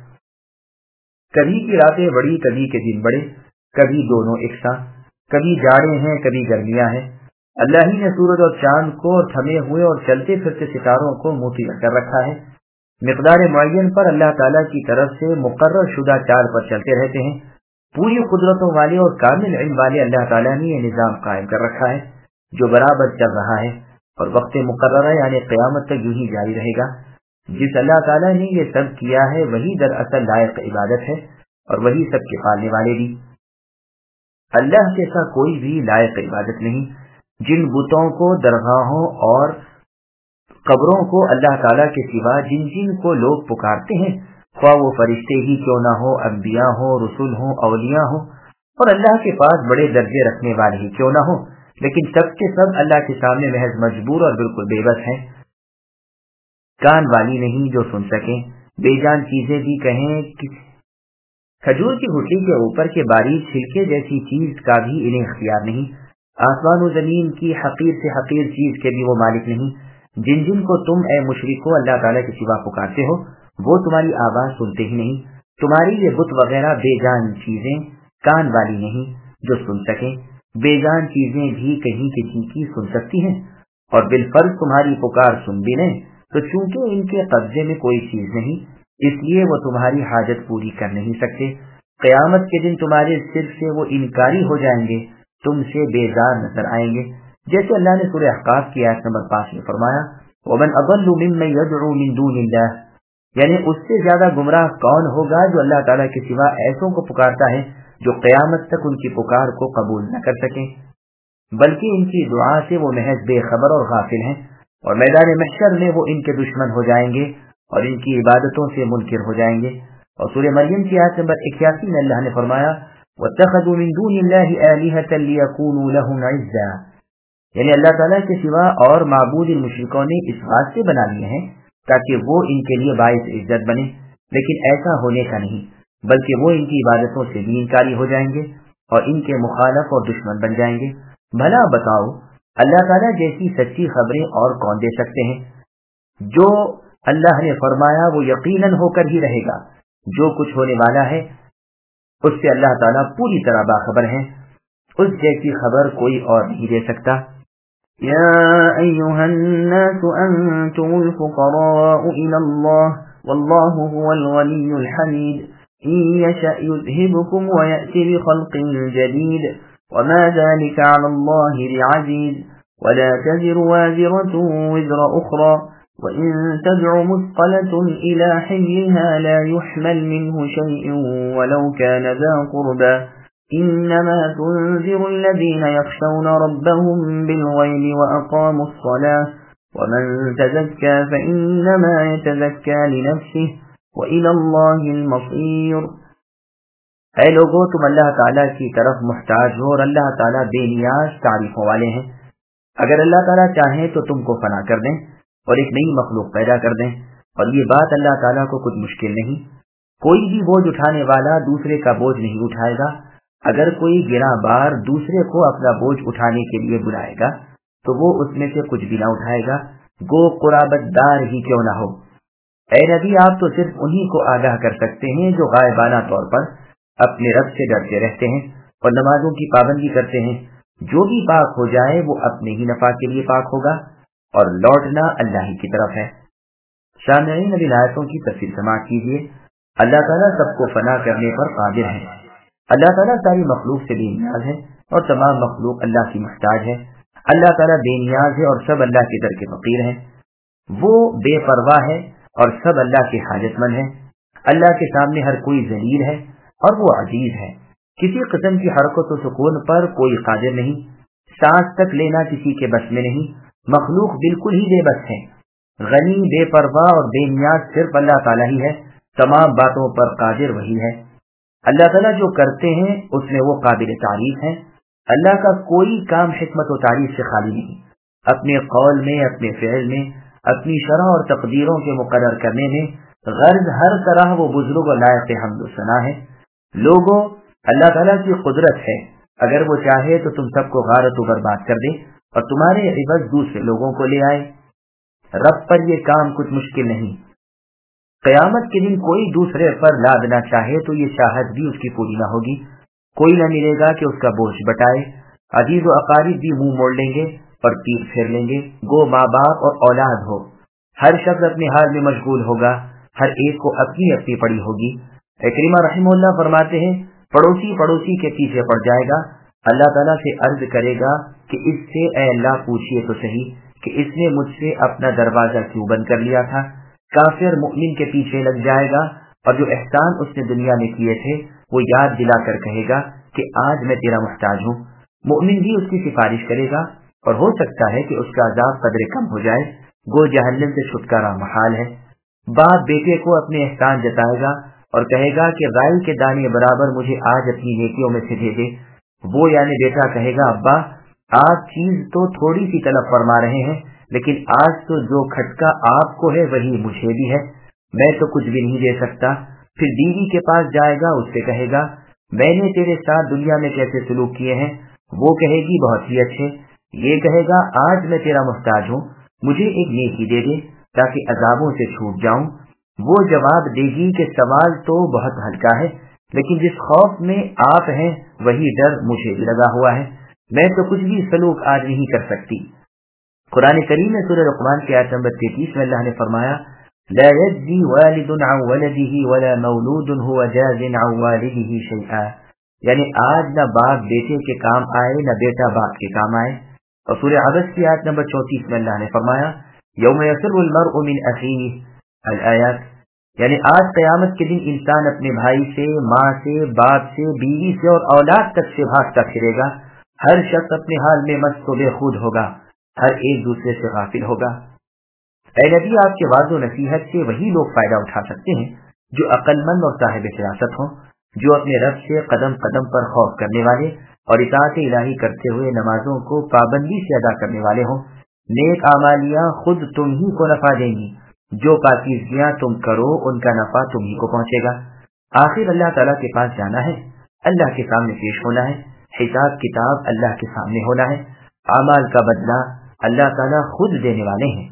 کبھی کی راتیں بڑی، کبھی کے دن بڑے، کبھی دونوں یکساں، کبھی جاڑے ہیں، کبھی گرمیاں ہیں۔ اللہ ہی نے سورج اور چاند کو اور تھمے ہوئے اور چلتے پھرتے ستاروں کو موتی کر رکھا ہے۔ مقدار معین پر اللہ تعالیٰ کی طرف سے مقرر شدہ چال پر چلتے رہتے ہیں۔ پوری قدرتوں والے اور کامل علم والے اللہ تعالیٰ نے یہ نظام قائم کر رکھا ہے جو برابر چل رہا ہے، اور وقت مقررہ یعنی قیامت تک یوں ہی جاری رہے گا۔ جس اللہ تعالیٰ نے یہ سب کیا ہے وہی دراصل لائق عبادت ہے، اور وہی سب کے پالنے والے بھی۔ اللہ جیسا کوئی بھی لائق عبادت نہیں۔ جن بتوں کو، درگاہوں اور قبروں کو اللہ تعالیٰ کے سوا جن جن کو لوگ پکارتے ہیں، خواہ وہ فرشتے ہی کیوں نہ ہو، انبیاء ہوں، رسول ہوں، اولیاء ہوں، اور اللہ کے پاس بڑے درجے رکھنے والے ہی کیوں نہ ہو، لیکن سب کے سب اللہ کے سامنے محض مجبور اور بالکل بے بس ہیں۔ کان والی نہیں جو سن سکیں، بے جان چیزیں بھی کہیں۔ کھجور کی گھٹلی کے اوپر کے باریک چھلکے جیسی چیز کا بھی انہیں اختیار نہیں۔ آسمان و زمین کی حقیر سے حقیر چیز کے بھی وہ مالک نہیں۔ جن جن کو تم اے مشرکو اللہ تعالیٰ کے سوا پکارتے ہو، وہ تمہاری آواز سنتے ہی نہیں۔ تمہاری یہ بت وغیرہ بے جان چیزیں کان والی نہیں جو سن سکیں۔ بے جان چیزیں بھی کہیں کسی کی سن سکتی ہیں، اور بالفرض تمہاری پکار سن بھی لیں تو چونکہ ان کے قبضے میں کوئی چیز نہیں، اس لیے وہ تمہاری حاجت پوری کر نہیں سکتے۔ قیامت کے دن تمہارے سر سے وہ انکاری ہو جائیں گے، تم سے بیزار نظر آئیں گے، جیسے اللہ نے سورہ احقاف کی آیت نمبر 5 میں فرمایا، وَمَنْ أَضَلُّ مِمَّنْ يَدْعُو مِن دُونِ اللَّهِ، یعنی اس سے زیادہ گمراہ کون ہوگا جو اللہ تعالیٰ کے سوا ایسوں کو پکارتا ہے جو قیامت تک ان کی پکار کو قبول نہ کر سکیں، بلکہ ان کی دعا سے وہ محض بے خبر اور غافل ہیں، اور میدان محشر میں وہ ان کے دشمن ہو جائیں گے اور ان کی عبادتوں سے منکر ہو جائیں گے۔ اور سورہ مریم کی آیت نمبر 81 میں اللہ نے فرمایا، وَاتَّخَذُوا مِن دُونِ اللَّهِ آلِهَةً لِيَكُونُوا لَهُمْ عِزًّا، یعنی اللہ تعالیٰ کے سوا اور معبود ان مشرکوں نے اس بات سے بنا لیے ہیں تاکہ وہ ان کے لیے باعث عزت بنے، لیکن ایسا ہونے کا نہیں، بلکہ وہ ان کی عبادتوں سے بھی انکاری ہو جائیں گے اور ان کے مخالف اور دشمن بن جائیں گے۔ بھلا بتاؤ اللہ تعالیٰ جیسی سچی خبریں اور کون دے سکتے ہیں؟ جو اللہ نے فرمایا وہ یقیناً ہو کر ہی رہے گا، جو کچھ ہونے والا ہے اس سے اللہ تعالیٰ پوری طرح باخبر ہیں۔ اس جیسی خبر کوئی اور نہیں دے سکتا۔ يا أيها الناس أنتم الفقراء إلى الله والله هو الغني الحميد إن يشأ يذهبكم ويأتي بخلق جديد وما ذلك على الله بعزيز ولا تزر وازرة وزر أخرى وإن تدع مثقلة إلى حملها لا يحمل منه شيء ولو كان ذا قربى إنما تنذر الذين يخشون ربهم بالغيب وأقاموا الصلاة ومن تزكى فإنما يتزكى لنفسه وإلى الله المصير۔ اے لوگو، تم اللہ تعالیٰ کی طرف محتاج ہو اور اللہ تعالیٰ بے نیاز تعریفوں والے ہیں۔ اگر اللہ تعالیٰ چاہیں تو تم کو فنا کر دیں اور ایک نئی مخلوق پیدا کر دیں، اور یہ بات اللہ تعالیٰ کو کچھ مشکل نہیں۔ کوئی بھی بوجھ اٹھانے والا دوسرے کا بوجھ نہیں اٹھائے گا۔ اگر کوئی گراں بار دوسرے کو اپنا بوجھ اٹھانے کے لیے بلائے گا تو وہ اس میں سے کچھ بھی نہ اٹھائے گا، گو قرابت دار ہی کیوں نہ ہو۔ اے نبی، آپ تو صرف انہی کو آگاہ کر سکتے ہیں جو غائبانہ طور پر اپنے رب سے ڈرتے رہتے ہیں اور نمازوں کی پابندی کرتے ہیں۔ جو بھی پاک ہو جائے وہ اپنے ہی نفع کے لیے پاک ہوگا اور لوٹنا اللہ ہی کی طرف ہے۔ سامعین، ابھی آیتوں کی تفسیر سماعت کیجیے۔ اللہ تعالیٰ سب کو فنا کرنے پر قادر ہے۔ اللہ تعالیٰ ساری مخلوق سے بے نیاز ہے اور تمام مخلوق اللہ کی محتاج ہے۔ اللہ تعالیٰ بے نیاز ہے اور سب اللہ کے در کے فقیر ہیں۔ وہ بے پرواہ ہے اور سب اللہ کے حاجت مند ہیں۔ اللہ کے سامنے ہر کوئی ذلیل ہے اور وہ عزیز ہے۔ کسی قسم کی حرکت و سکون پر کوئی قادر نہیں، سانس تک لینا کسی کے بس میں نہیں۔ مخلوق بالکل ہی بے بس ہے۔ غنی، بے پرواہ اور بے نیاز صرف اللہ تعالیٰ ہی ہے۔ تمام باتوں پر قادر وہی ہے۔ اللہ تعالیٰ جو کرتے ہیں اس میں وہ قابل تعریف ہیں۔ اللہ کا کوئی کام حکمت و تعریف سے خالی نہیں۔ اپنے قول میں، اپنے فعل میں، اپنی شرع اور تقدیروں کے مقرر کرنے میں غرض ہر طرح وہ بزرگ و لائق حمد و ثنا ہے۔ لوگوں، اللہ تعالیٰ کی قدرت ہے، اگر وہ چاہے تو تم سب کو غارت و برباد کر دے اور تمہارے عوض دوسرے لوگوں کو لے آئے۔ رب پر یہ کام کچھ مشکل نہیں۔ قیامت کے دن کوئی دوسرے پر لادنا چاہے تو یہ چاہت بھی اس کی پوری نہ ہوگی۔ کوئی نہ ملے گا کہ اس کا بوجھ بٹائے۔ عزیز و اقارب بھی منہ موڑ لیں گے اور پیٹ پھیر لیں گے، گو ماں باپ اور اولاد ہو۔ ہر شخص اپنے حال میں مشغول ہوگا، ہر ایک کو اپنی اپنی پڑی ہوگی۔ اکرمہ رحمہ اللہ فرماتے ہیں، پڑوسی پڑوسی کے پیچھے پڑ جائے گا، اللہ تعالیٰ سے عرض کرے گا کہ اس سے اے اللہ پوچھئے تو صحیح کہ اس نے مجھ سے اپنا دروازہ کیوں بند کر لیا تھا۔ کافر مؤمن کے پیچھے لگ جائے گا اور جو احسان اس نے دنیا میں کیے تھے وہ یاد دلا کر کہے گا کہ آج میں تیرا محتاج ہوں۔ مؤمن بھی اس کی سفارش کرے گا اور ہو سکتا ہے کہ اس کا عذاب قدرے کم ہو جائے، گو جہنم سے چھٹکارا محال ہے۔ باپ بیٹے کو اپنے احسان جتائے گا اور کہے گا کہ رائی کے دانے برابر مجھے آج اپنی نیکیوں میں سے دے دے۔ وہ یعنی بیٹا کہے گا، ابا آپ چیز تو تھوڑی سی طلب فرما رہے ہیں، لیکن آج تو جو کھٹکا آپ کو ہے وہی مجھے بھی ہے، میں تو کچھ بھی نہیں دے سکتا۔ پھر بیوی کے پاس جائے گا، اس سے کہے گا، میں نے تیرے ساتھ دنیا میں کیسے سلوک کیے ہیں؟ وہ کہے گی، بہت ہی اچھے۔ یہ کہے گا، آج میں تیرا محتاج ہوں، مجھے ایک نیکی دے دے تاکہ عذابوں سے چھوٹ جاؤں۔ وہ جواب دے گی کہ سوال تو بہت ہلکا ہے، لیکن جس خوف میں آپ ہیں وہی ڈر مجھے بھی لگا ہوا ہے، میں تو کچھ بھی سلوک آج نہیں کر سکتی۔ قرآن کریم میں سورہ لقمان کی آیت نمبر 33 میں اللہ نے فرمایا، لا يجزي والد عن ولده ولا مولود هو جاز عن والده شيئا، یعنی آج نہ باپ بیٹے کے کام آئے نہ بیٹا باپ کے کام آئے۔ اور سورہ عبس کی آیت نمبر 34 میں اللہ نے فرمایا، یوم یفر المرء من اخیہ الآیات، یعنی آج قیامت کے دن انسان اپنے بھائی سے، ماں سے، باپ سے، بیوی سے اور اولاد تک سے بھاگتا پھرے گا۔ ہر شخص اپنے حال میں مست و بے خود ہوگا، ہر ایک دوسرے سے غافل ہوگا۔ اے نبی، آپ کے وعظ و نصیحت سے وہی لوگ فائدہ اٹھا سکتے ہیں جو عقل مند اور صاحب فراست ہوں، جو اپنے رب سے قدم قدم پر خوف کرنے والے اور اطاعت الہی کرتے ہوئے نمازوں کو پابندی سے ادا کرنے والے ہوں۔ نیک اعمالیاں خود تم ہی کو نفع دیں گی، جو پاکیزگیاں تم کرو ان کا نفع تم ہی کو پہنچے گا۔ آخر اللہ تعالیٰ کے پاس جانا ہے، اللہ کے سامنے پیش ہونا ہے، حساب کتاب اللہ کے سامنے ہونا ہے، اعمال کا بدلہ اللہ تعالیٰ خود دینے والے ہیں۔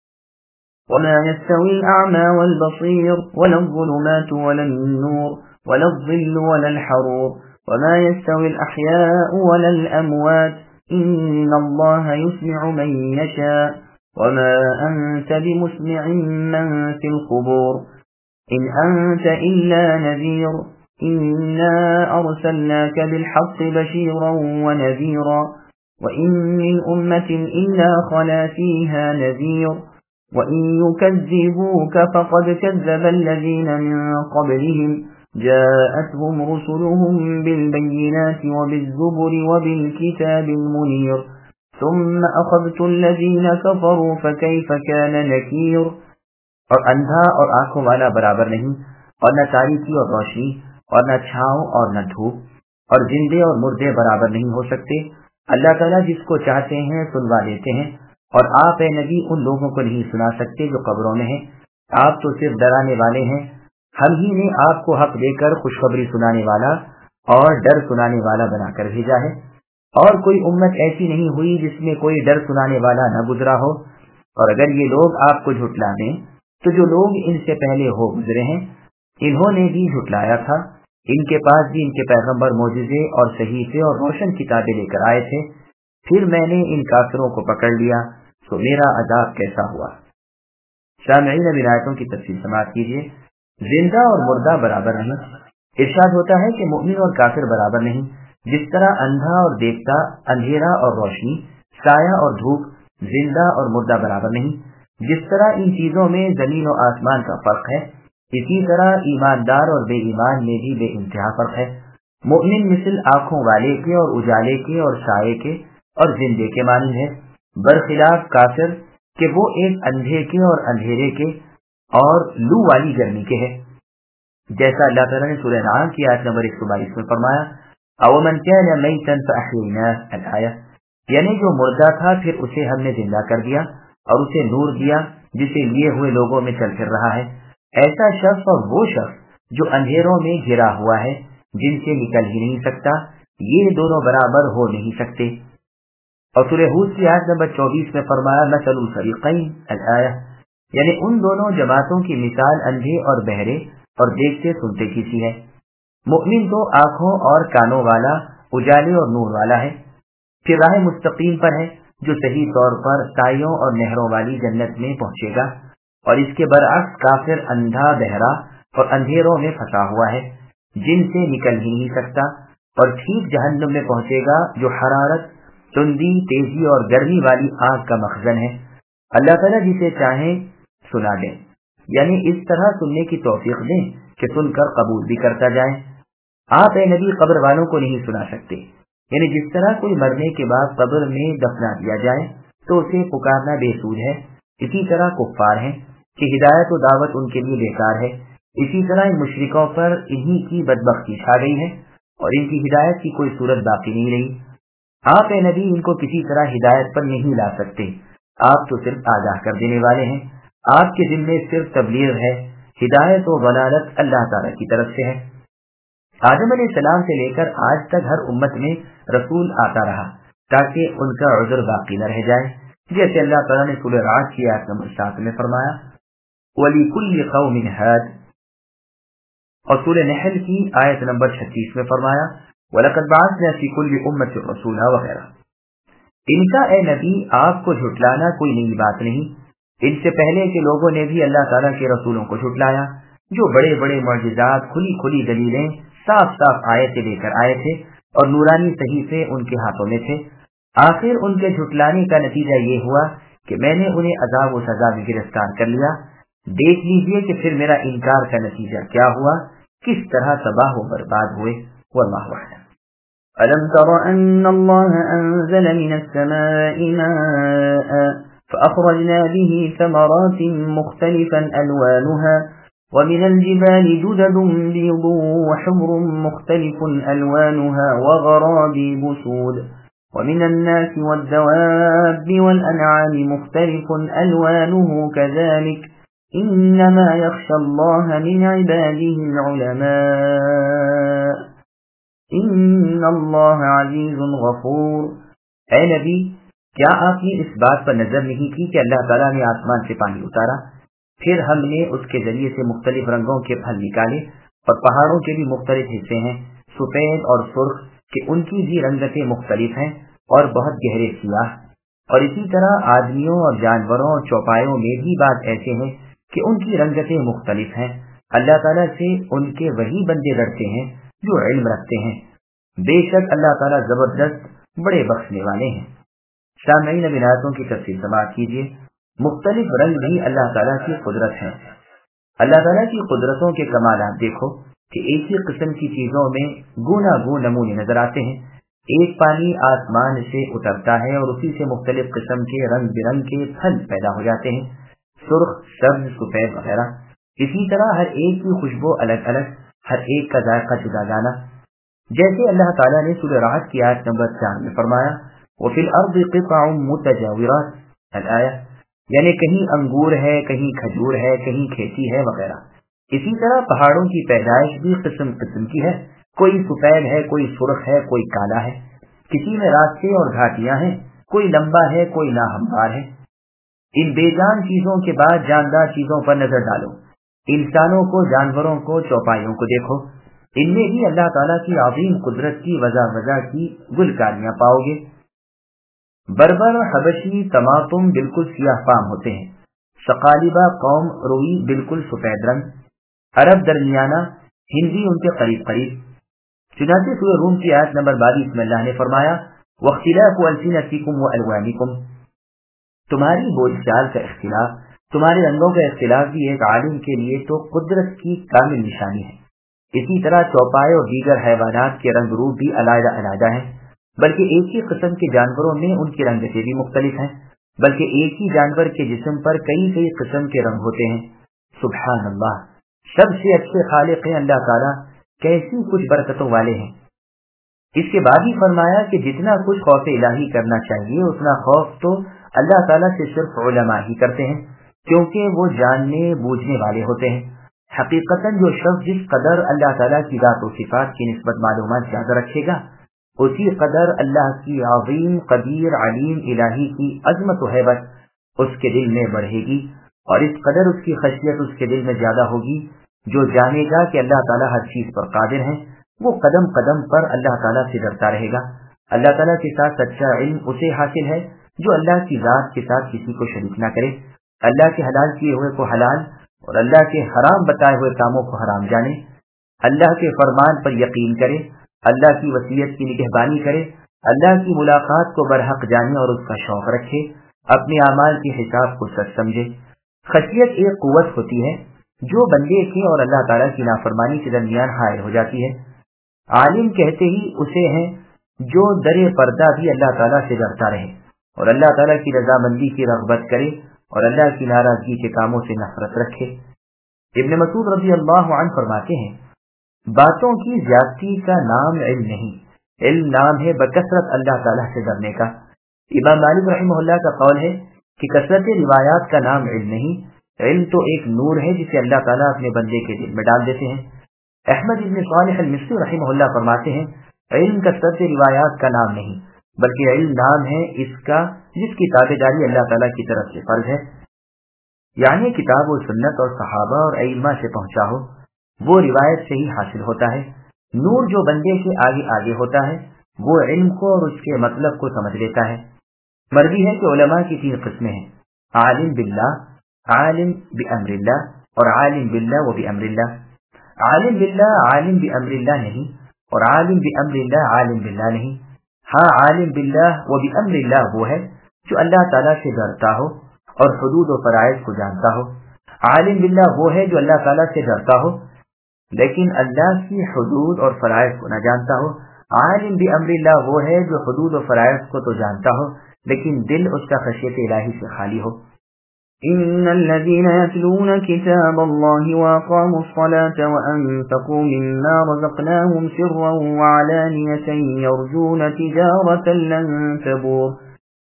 وَمَا يَسْتَوِي الْأَعْمَى وَالْبَصِيرُ وَلَا الظُّلُمَاتُ وَلَا النُّورُ وَلَا الظِّلُّ وَلَا الْحَرُورُ وما يستوي الأحياء ولا الأموات إن الله يسمع من يشاء وما أنت بمسمع من في القبور إن أنت إلا نذير إنا أرسلناك بالحق بشيرا ونذيرا وإن من أمة إلا خلا فيها نذير وإن يكذبوك فقد كذب الذين من قبلهم جاءتهم رسلهم بالبينات وبالزبر وبالكتاب المنير ثم أخذت الذين كفروا فكيف كان نكير. اور اندھا اور آنکھوں والا برابر نہیں، اور نہ تاریکی اور روشنی، اور نہ چھاؤں اور نہ دھوپ، اور زندے اور مردے برابر نہیں ہو سکتے. اللہ تعالیٰ جس کو چاہتے ہیں سنوا دیتے ہیں، اور آپ اے نبی ان لوگوں کو نہیں سنا سکتے جو قبروں میں ہیں. آپ تو صرف ڈرانے والے ہیں. ہم ہی نے آپ کو حق دے کر خوشخبری سنانے والا اور ڈر سنانے والا بنا کر بھیجا ہے، اور کوئی امت ایسی نہیں ہوئی جس میں کوئی ڈر سنانے والا نہ گزرا ہو. اور اگر یہ لوگ آپ کو جھٹلا دیں تو جو لوگ ان سے پہلے ہو گزرے ہیں انہوں نے بھی جھٹلایا تھا. ان کے پاس بھی ان کے پیغمبر معجزے اور صحیفے اور روشن کتابیں لے کر آئے تھے. پھر میں نے ان کافروں کو پکڑ لیا تو میرا عذاب کیسا ہوا. سامعین اب آیتوں کی تفصیل سماعت کیجیے. زندہ اور مردہ برابر نہیں. ارشاد ہوتا ہے کہ مومن اور کافر برابر نہیں. جس طرح اندھا اور دیکھتا، اندھیرا اور روشنی، سایہ اور دھوپ، زندہ اور مردہ برابر نہیں. جس طرح ان چیزوں میں زمین و آسمان کا فرق ہے، اسی طرح ایماندار اور بے ایمان میں بھی بے انتہا فرق ہے. مومن مثل آنکھوں والے کے اور اجالے کے اور سائے کے اور زندے کے مانند ہے، برخلاف کافر کہ وہ ایک اندھے کے اور اندھیرے کے اور لو والی گرمی کے ہے. جیسا اللہ تعالیٰ نے سورہ انعام کی آیت نمبر 122 میں فرمایا اومن کان میتا فاحییناه الآیہ، یعنی جو مردہ تھا پھر اسے ہم نے زندہ کر دیا اور اسے نور دیا جسے لیے ہوئے لوگوں میں چل پھر رہا ہے. ایسا شخص اور وہ شخص جو اندھیروں میں گھرا ہوا ہے جن سے نکل ہی نہیں سکتا، یہ دونوں برابر ہو نہیں سکتے. اور سورہ ہود کی آیت نمبر 24 میں فرمایا مثل الفریقین الآیہ، یعنی ان دونوں جماعتوں کی مثال اندھے اور بہرے اور دیکھتے سنتے کی سی ہے. مؤمن تو آنکھوں اور کانوں والا، اجالے اور نور والا ہے، پھر راہ مستقیم پر ہے جو صحیح طور پر سایوں اور نہروں والی جنت میں پہنچے گا. اور اس کے برعکس کافر اندھا، بہرا اور اندھیروں میں پھنسا ہوا ہے جن سے نکل ہی نہیں سکتا، اور ٹھیک جہنم میں پہنچے گا جو حرارت، تندی، تیزی اور گرمی والی آگ کا مخزن ہے. اللہ تعالیٰ جسے چاہیں سنا دیں، یعنی اس طرح سننے کی توفیق دیں کہ سن کر قبول بھی کرتا جائے. آپ اے نبی قبر والوں کو نہیں سنا سکتے، یعنی جس طرح کوئی مرنے کے بعد قبر میں دفنا دیا جائے تو اسے پکارنا بے سود ہے، اسی طرح کفار ہیں کہ ہدایت و دعوت ان کے لیے بیکار ہے. اسی طرح ان مشرکوں پر انہی کی بدبختی چھا گئی ہے اور ان کی ہدایت کی کوئی صورت باقی نہیں رہی. آپ اے نبی ان کو کسی طرح ہدایت پر نہیں لا سکتے، آپ تو صرف آگاہ کر دینے والے ہیں. آپ کے دل میں صرف تبلیغ ہے، ہدایت و ضلالت اللہ تعالیٰ کی طرف سے ہے. آدم علیہ السلام سے لے کر آج تک ہر امت میں رسول آتا رہا تاکہ ان کا عذر باقی نہ رہ جائے، جیسے اللہ تعالیٰ نے سورہ رعد کی آیت نمبر 7 میں فرمایا وَلِكُلِّ قَوْمٍ هَادٍ، اور سورہ نحل کی آیت نمبر 36 میں فرمایا وَلَقَدْ بَعَثْنَا فِي كُلِّ أُمَّةٍ رَسُولًا وغیرہ. ان کا اے نبی آپ کو جھٹلانا کوئی نئی بات نہیں. ان سے پہلے کے لوگوں نے بھی اللہ تعالیٰ کے رسولوں کو جھٹلایا جو بڑے بڑے معجزات، کھلی کھلی دلیلیں، صاف صاف آیتیں لے کر آئے تھے اور نورانی صحیفے ان کے ہاتھوں میں تھے. آخر ان کے جھٹلانے کا نتیجہ یہ ہوا کہ میں نے انہیں عذاب و سزا میں گرفتار کر لیا. دیکھ لیجئے کہ پھر میرا انکار کا نتیجہ کیا ہوا، کس طرح تباہ و برباد ہوئے. واللہ اعلم. ألم تر أن الله أنزل من السماء ماء فأخرجنا به ثمرات مختلفا ألوانها ومن الجبال جدد بيض وحمر مختلف ألوانها وغرابيب سود ومن الناس والدواب والأنعام مختلف ألوانه كذلك إنما يخشى الله من عباده العلماء ان اللہ عزیز غفور. اے نبی کیا آپ نے اس بات پر نظر نہیں کی کہ اللہ تعالیٰ نے آسمان سے پانی اتارا، پھر ہم نے اس کے ذریعے سے مختلف رنگوں کے پھل نکالے اور پہاڑوں کے بھی مختلف حصے ہیں، سفید اور سرخ کہ ان کی بھی رنگتیں مختلف ہیں اور بہت گہرے سیاہ، اور اسی طرح آدمیوں اور جانوروں اور چوپایوں میں بھی بات ایسے ہیں کہ ان کی رنگتیں مختلف ہیں۔ اللہ تعالیٰ سے ان کے وہی بندے ڈرتے ہیں جو علم رکھتے ہیں، بے شک اللہ تعالیٰ زبردست بڑے بخشنے والے ہیں۔ سامعین اب آیاتوں کی تفصیل سماعت کیجیے۔ مختلف رنگ بھی اللہ تعالیٰ کی قدرت ہیں۔ اللہ تعالیٰ کی قدرتوں کے کمالات دیکھو کہ ایک ہی قسم کی چیزوں میں گونا گون نمونے نظر آتے ہیں۔ ایک پانی آسمان سے اترتا ہے اور اسی سے مختلف قسم کے رنگ برنگ کے پھل پیدا ہو جاتے ہیں، سرخ، سبز، سفید وغیرہ۔ اسی طرح ہر ایک کی خوشبو الگ الگ، ہر ایک کا ذائقہ جدا جانا۔ جیسے اللہ تعالیٰ نے سورہ رعد کی آیت نمبر 4 میں فرمایا وَفِي الْأَرْضِ قِطَعٌ مُتَجَاوِرَاتٌ الآیہ، یعنی کہیں انگور ہے، کہیں کھجور ہے، کہیں کھیتی ہے وغیرہ۔ اسی طرح پہاڑوں کی پیدائش بھی قسم قسم کی ہے، کوئی سفید ہے، کوئی سرخ ہے، کوئی کالا ہے۔ کسی میں راستے اور گھاٹیاں ہیں، کوئی لمبا ہے، کوئی ناہموار ہے۔ ان بے جان چیزوں کے بعد جاندار چیزوں پر نظر ڈالو، انسانوں کو، جانوروں کو، چوپایوں کو دیکھو، ان میں بھی اللہ تعالیٰ کی عظیم قدرت کی وضع کی گلکاریاں پاؤ گے۔ بربر اور حبشی طماطم بالکل سیاہ فام ہوتے ہیں، ثقالیبہ قوم روئی بالکل سفید رنگ، عرب درمیانہ، ہندی ان کے قریب قریب۔ چنانچہ سورہ روم کی آیت نمبر 22 میں اللہ نے فرمایا وَاخْتِلَافُ أَلْسِنَتِكُمْ وَأَلْوَانِكُمْ، تمہاری بول چال کا اختلاف، تمہارے رنگوں کا اختلاف بھی ایک عالم کے لیے تو قدرت کی کامل نشانی ہے۔ اسی طرح چوپائے اور دیگر حیوانات کے رنگ روپ بھی علیحدہ علیحدہ ہیں، بلکہ ایک ہی قسم کے جانوروں میں ان کی رنگتیں بھی مختلف ہیں، بلکہ ایک ہی جانور کے جسم پر کئی کئی قسم کے رنگ ہوتے ہیں۔ سبحان اللہ، سب سے اچھے خالق ہیں اللہ تعالیٰ، کیسی کچھ برکتوں والے ہیں۔ اس کے بعد ہی فرمایا کہ جتنا کچھ خوف الہی کرنا چاہیے اتنا خوف تو اللہ تعالیٰ سے صرف علماء ہی کرتے ہیں، کیونکہ وہ جاننے بوجھنے والے ہوتے ہیں۔ حقیقتاً جو شخص جس قدر اللہ تعالیٰ کی ذات و صفات کی نسبت معلومات زیادہ رکھے گا، اسی قدر اللہ کی عظیم قدیر علیم الہی کی عظمت و ہیبت اس کے دل میں بڑھے گی، اور اس قدر اس کی خشیت اس کے دل میں زیادہ ہوگی۔ جو جانے گا کہ اللہ تعالیٰ ہر چیز پر قادر ہے، وہ قدم قدم پر اللہ تعالیٰ سے ڈرتا رہے گا۔ اللہ تعالیٰ کے ساتھ سچا علم اسے حاصل ہے جو اللہ کی ذات کے ساتھ کسی کو شریک نہ کرے، اللہ کے حلال کیے ہوئے کو حلال اور اللہ کے حرام بتائے ہوئے کاموں کو حرام جانے، اللہ کے فرمان پر یقین کرے، اللہ کی وصیت کی نگہبانی کرے، اللہ کی ملاقات کو برحق جانے اور اس کا شوق رکھے، اپنے اعمال کے حساب کو سچ سمجھے۔ خشیت ایک قوت ہوتی ہے جو بندے کے اور اللہ تعالیٰ کی نافرمانی کے درمیان حائل ہو جاتی ہے۔ عالم کہتے ہی اسے ہیں جو در پردہ بھی اللہ تعالیٰ سے ڈرتا رہے اور اللہ تعالیٰ کی رضامندی کی رغبت کرے اور اللہ کی ناراضگی کے کاموں سے نفرت رکھے۔ ابن مسعود رضی اللہ عنہ فرماتے ہیں باتوں کی زیادتی کا نام علم نہیں، علم نام ہے بکثرت اللہ تعالیٰ سے ڈرنے کا۔ امام مالک رحمہ اللہ کا قول ہے کہ کثرت روایات کا نام علم نہیں، علم تو ایک نور ہے جسے اللہ تعالیٰ اپنے بندے کے دل میں ڈال دیتے ہیں۔ احمد ابن صالح المصری رحمہ اللہ فرماتے ہیں علم کثرت روایات کا نام نہیں، بلکہ علم نام ہے اس کا جس کی تابعداری اللہ تعالیٰ کی طرف سے فرض ہے، یعنی کتاب و سنت اور صحابہ اور ائمہ سے پہنچا ہو، وہ روایت سے ہی حاصل ہوتا ہے۔ نور جو بندے کے آگے آگے ہوتا ہے وہ علم کو اور اس کے مطلب کو سمجھ لیتا ہے۔ مرضی ہے کہ علماء کی 3 قسمیں ہیں، عالم باللہ، عالم بامر اللہ اور عالم باللہ و بامر اللہ۔ عالم باللہ عالم بامر اللہ نہیں اور عالم بامر اللہ عالم باللہ نہیں۔ ہاں عالم باللہ و بامر اللہ وہ ہے جو اللہ تعالیٰ سے ڈرتا ہو اور حدود و فرائض کو جانتا ہو۔ عالم باللہ وہ ہے جو اللہ تعالیٰ سے ڈرتا ہو لیکن اللہ کی حدود اور فرائض کو نہ جانتا ہو۔ عالم بامر اللہ وہ ہے جو حدود و فرائض کو تو جانتا ہو لیکن دل اس کا خشیت الہی سے خالی ہو۔ إن الذين يتلون كتاب الله وأقاموا الصلاة وأنفقوا مما رزقناهم سرا وعلانية يرجون تجارة لن تبور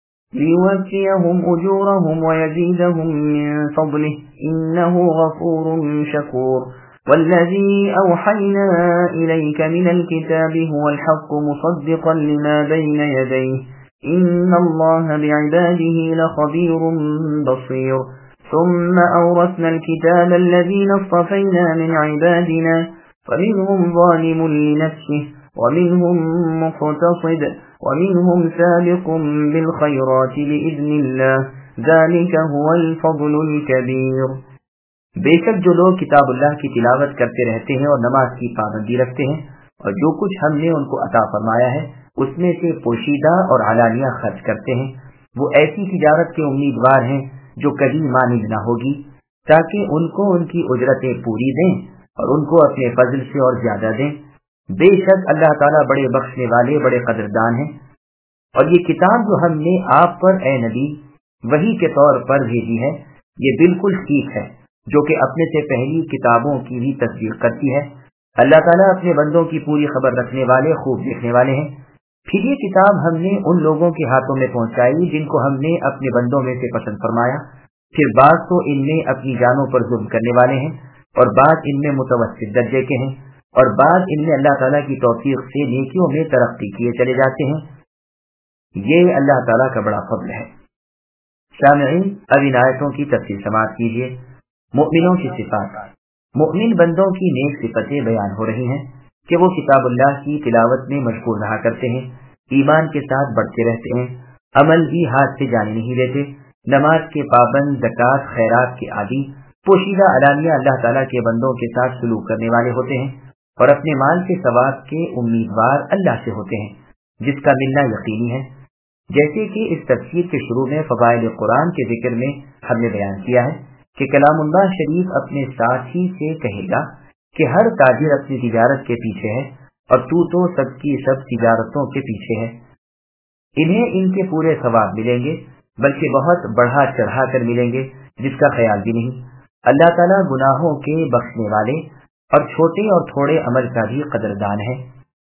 ليوفيهم أجورهم ويزيدهم من فضله إنه غفور شكور والذي أوحينا إليك من الكتاب هو الحق مصدقا لما بين يديه إن الله بعباده لخبير بصير ثم أورثنا الكتاب الذين اصطفينا من عبادنا فمنهم ظالم لنفسه ومنهم مقتصد ومنهم سابق بالخيرات بإذن الله ذلك هو الفضل الكبير۔ بے شک جو لوگ کتاب اللہ کی تلاوت کرتے رہتے ہیں اور نماز کی پابندی رکھتے ہیں اور جو کچھ ہم نے ان کو عطا فرمایا ہے اس میں سے پوشیدہ اور علانیہ خرچ کرتے ہیں، وہ ایسی تجارت کے امیدوار ہیں جو کبھی مانند نہ ہوگی، تاکہ ان کو ان کی اجرتیں پوری دیں اور ان کو اپنے فضل سے اور زیادہ دیں۔ بے شک اللہ تعالیٰ بڑے بخشنے والے بڑے قدردان ہیں۔ اور یہ کتاب جو ہم نے آپ پر اے نبی وحی کے طور پر بھیجی ہے، یہ بالکل ٹھیک ہے جو کہ اپنے سے پہلی کتابوں کی بھی تصدیق کرتی ہے۔ اللہ تعالیٰ اپنے بندوں کی پوری خبر رکھنے والے، خوب دیکھنے والے ہیں۔ پھر یہ کتاب ہم نے ان لوگوں کے ہاتھوں میں پہنچائی جن کو ہم نے اپنے بندوں میں سے پسند فرمایا، پھر بعض تو ان میں اپنی جانوں پر ظلم کرنے والے ہیں اور بعض ان میں متوسط درجے کے ہیں اور بعض ان میں اللہ تعالیٰ کی توفیق سے نیکیوں میں ترقی کیے چلے جاتے ہیں۔ یہ اللہ تعالیٰ کا بڑا فضل ہے۔ سامعین، اب ان آیتوں کی تفصیل سماعت کیجیے۔ مؤمنوں کی صفات۔ مؤمن بندوں کی نیک صفتیں بیان ہو رہی ہیں کہ وہ کتاب اللہ کی تلاوت میں مشغول رہا کرتے ہیں، ایمان کے ساتھ بڑھتے رہتے ہیں، عمل بھی ہاتھ سے جانے نہیں دیتے، نماز کے پابند، زکوٰۃ، خیرات کے عادی، پوشیدہ علانیہ اللہ تعالیٰ کے بندوں کے ساتھ سلوک کرنے والے ہوتے ہیں اور اپنے مال کے ثواب کے امیدوار اللہ سے ہوتے ہیں جس کا ملنا یقینی ہے۔ جیسے کہ اس تفسیر کے شروع میں فضائل قرآن کے ذکر میں ہم نے بیان کیا ہے کہ کلام اللہ شریف اپنے ساتھی سے کہے گا کہ ہر تاجر اپنی تجارت کے پیچھے ہے اور تو سب کی سب تجارتوں کے پیچھے ہے۔ انہیں ان کے پورے ثواب ملیں گے بلکہ بہت بڑھا چڑھا کر ملیں گے جس کا خیال بھی نہیں۔ اللہ تعالیٰ گناہوں کے بخشنے والے اور چھوٹے اور تھوڑے عمل کا بھی قدردان ہے۔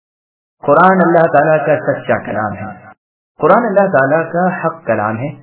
قرآن اللہ تعالیٰ کا سچا کلام ہے۔ قرآن اللہ تعالیٰ کا حق کلام ہے۔